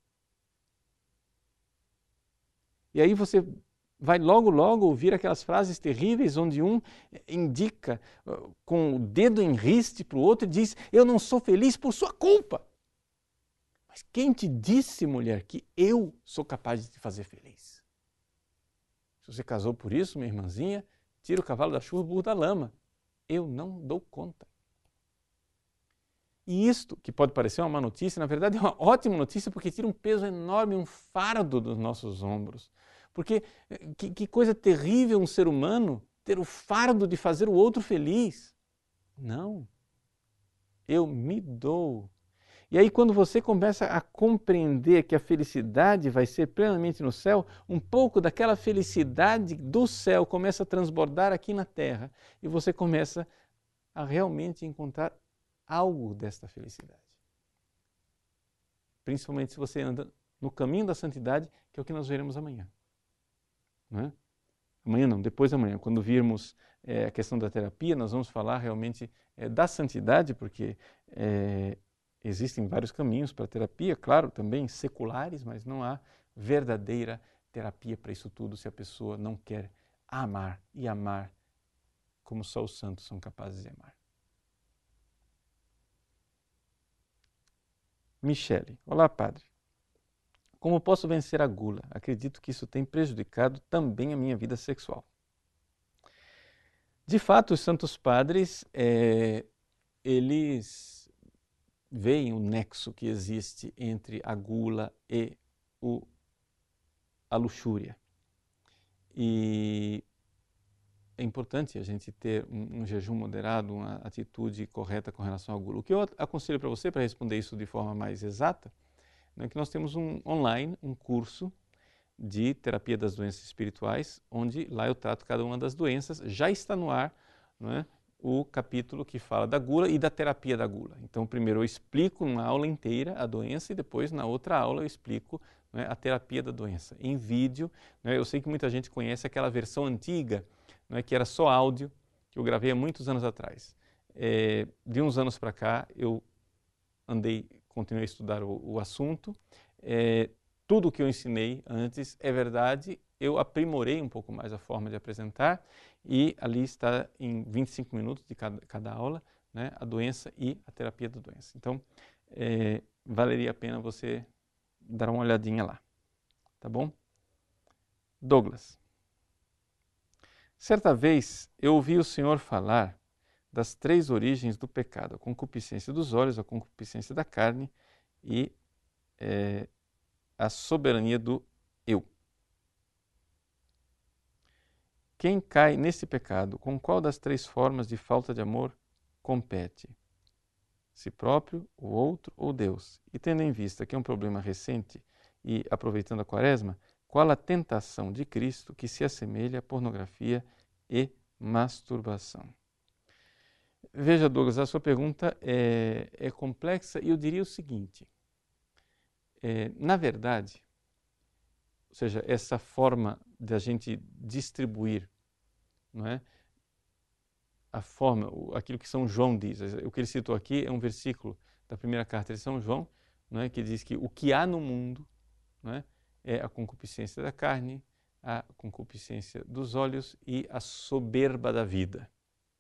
E aí você vai logo, logo ouvir aquelas frases terríveis onde um indica com o dedo em riste para o outro e diz, eu não sou feliz por sua culpa. Mas quem te disse, mulher, que eu sou capaz de te fazer feliz? Se você casou por isso, minha irmãzinha, tira o cavalo da chuva, o burro da lama. Eu não dou conta. E isto, que pode parecer uma má notícia, na verdade é uma ótima notícia porque tira um peso enorme, um fardo dos nossos ombros. Porque que, que coisa terrível um ser humano ter o fardo de fazer o outro feliz. Não. Eu me dou. E aí quando você começa a compreender que a felicidade vai ser plenamente no céu, um pouco daquela felicidade do céu começa a transbordar aqui na terra e você começa a realmente encontrar algo desta felicidade. Principalmente se você anda no caminho da santidade, que é o que nós veremos amanhã. Não é? Amanhã não, depois da manhã. Quando virmos é, a questão da terapia, nós vamos falar realmente é, da santidade, porque é, existem vários caminhos para a terapia, claro, também seculares, mas não há verdadeira terapia para isso tudo se a pessoa não quer amar e amar como só os santos são capazes de amar. Michele, olá padre. Como posso vencer a gula? Acredito que isso tem prejudicado também a minha vida sexual. De fato, os santos padres, é, eles veem o nexo que existe entre a gula e o, a luxúria. E é importante a gente ter um, um jejum moderado, uma atitude correta com relação à gula. O que eu aconselho para você, para responder isso de forma mais exata, é que nós temos um online, um curso de terapia das doenças espirituais, onde lá eu trato cada uma das doenças. Já está no ar, não é, o capítulo que fala da gula e da terapia da gula. Então, primeiro eu explico uma aula inteira a doença e depois, na outra aula, eu explico, não é, a terapia da doença. Em vídeo, não é, eu sei que muita gente conhece aquela versão antiga, não é, que era só áudio, que eu gravei há muitos anos atrás. É, de uns anos para cá, eu andei, continuei a estudar o, o assunto. É, tudo o que eu ensinei antes é verdade, eu aprimorei um pouco mais a forma de apresentar e ali está em vinte e cinco minutos de cada, cada aula, né, a doença e a terapia da doença. Então, é, valeria a pena você dar uma olhadinha lá, tá bom? Douglas. Certa vez eu ouvi o Senhor falar das três origens do pecado: a concupiscência dos olhos, a concupiscência da carne e é, a soberania do eu. Quem cai nesse pecado, com qual das três formas de falta de amor compete? Si próprio, o outro ou Deus? E tendo em vista que é um problema recente e aproveitando a quaresma, qual a tentação de Cristo que se assemelha à pornografia e masturbação? Veja, Douglas, a sua pergunta é, é complexa e eu diria o seguinte, é, na verdade, ou seja, essa forma de a gente distribuir, não é? A forma, aquilo que São João diz, o que ele citou aqui é um versículo da primeira carta de São João, não é? Que diz que o que há no mundo, não é? É a concupiscência da carne, a concupiscência dos olhos e a soberba da vida.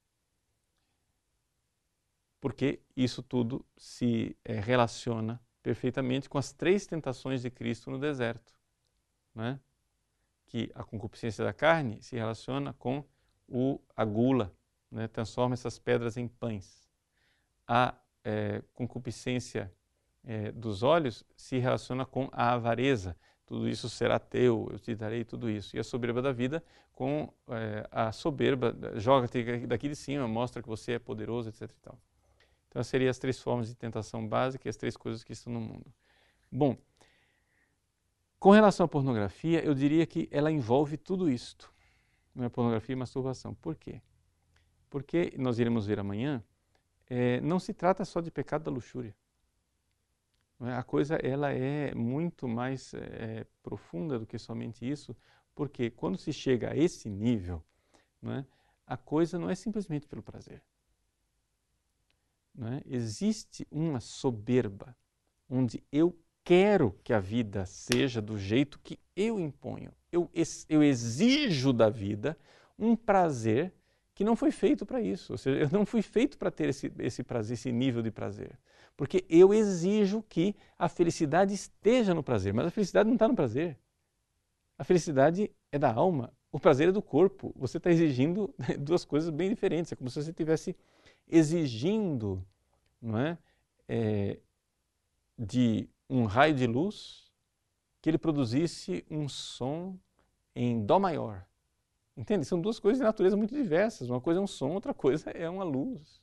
Porque isso tudo se é, relaciona perfeitamente com as três tentações de Cristo no deserto, não é? Que a concupiscência da carne se relaciona com o, a gula, né? Transforma essas pedras em pães. A é, concupiscência é, dos olhos se relaciona com a avareza. Tudo isso será teu, eu te darei tudo isso. E a soberba da vida com é, a soberba, joga-te daqui de cima, mostra que você é poderoso, etc e tal. Então, seriam as três formas de tentação básica e as três coisas que estão no mundo. Bom, com relação à pornografia, eu diria que ela envolve tudo isto. Não é pornografia e masturbação. Por quê? Porque, nós iremos ver amanhã, é, não se trata só de pecado da luxúria. Não é? A coisa ela é muito mais é, profunda do que somente isso, porque quando se chega a esse nível, não é? A coisa não é simplesmente pelo prazer. Não é? Existe uma soberba, onde eu quero que a vida seja do jeito que eu imponho. Eu, eu exijo da vida um prazer que não foi feito para isso. Ou seja, eu não fui feito para ter esse, esse prazer, esse nível de prazer. Porque eu exijo que a felicidade esteja no prazer, mas a felicidade não está no prazer. A felicidade é da alma, o prazer é do corpo. Você está exigindo duas coisas bem diferentes. É como se você estivesse exigindo, não é, é, de um raio de luz que ele produzisse um som em dó maior. Entende? São duas coisas de natureza muito diversas. Uma coisa é um som, outra coisa é uma luz.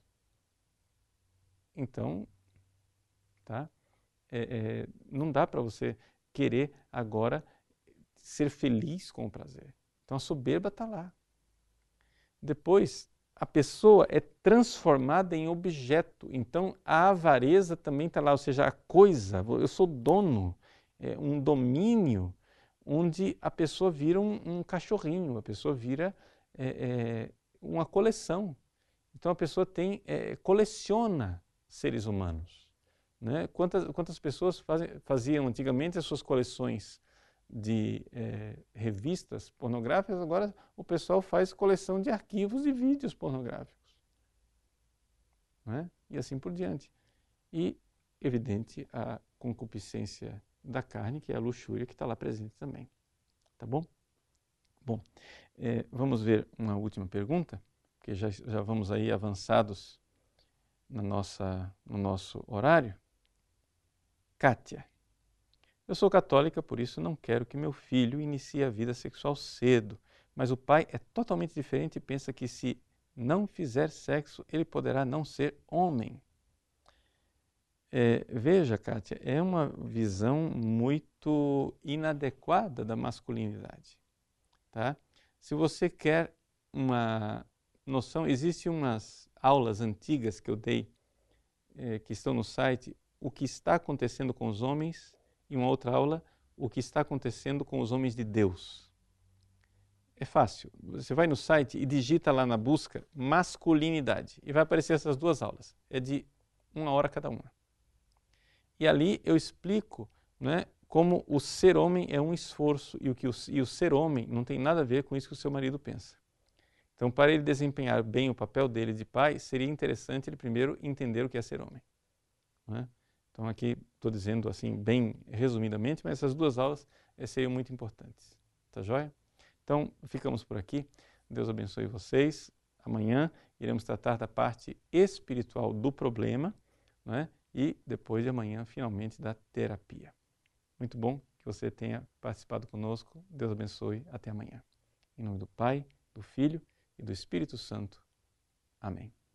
Então, tá? É, é, não dá para você querer agora ser feliz com o prazer. Então a soberba está lá. Depois, a pessoa é transformada em objeto. Então a avareza também está lá, ou seja, a coisa, eu sou dono, é um domínio onde a pessoa vira um, um cachorrinho, a pessoa vira é, é, uma coleção. Então a pessoa tem, é, coleciona seres humanos. Né? Quantas, quantas pessoas fazem, faziam antigamente as suas coleções de é, revistas pornográficas, agora o pessoal faz coleção de arquivos e vídeos pornográficos. Né? E assim por diante. E, evidente, a concupiscência da carne, que é a luxúria, que está lá presente também. Tá bom? Bom, é, vamos ver uma última pergunta, porque já, já vamos aí avançados na nossa, no nosso horário. Kátia. Eu sou católica, por isso não quero que meu filho inicie a vida sexual cedo, mas o pai é totalmente diferente e pensa que se não fizer sexo, ele poderá não ser homem. É, veja, Kátia, é uma visão muito inadequada da masculinidade. Tá? Se você quer uma noção, existem umas aulas antigas que eu dei, é, que estão no site, o que está acontecendo com os homens, e uma outra aula, o que está acontecendo com os homens de Deus. É fácil, você vai no site e digita lá na busca masculinidade, e vai aparecer essas duas aulas, é de uma hora cada uma. E ali eu explico, né, como o ser homem é um esforço e o, que o, e o ser homem não tem nada a ver com isso que o seu marido pensa. Então, para ele desempenhar bem o papel dele de pai, seria interessante ele primeiro entender o que é ser homem. Não é? Então, aqui estou dizendo assim, bem resumidamente, mas essas duas aulas seriam muito importantes. Tá joia? Então, ficamos por aqui. Deus abençoe vocês. Amanhã iremos tratar da parte espiritual do problema, não é? E depois de amanhã, finalmente, da terapia. Muito bom que você tenha participado conosco. Deus abençoe. Até amanhã. Em nome do Pai, do Filho e do Espírito Santo. Amém.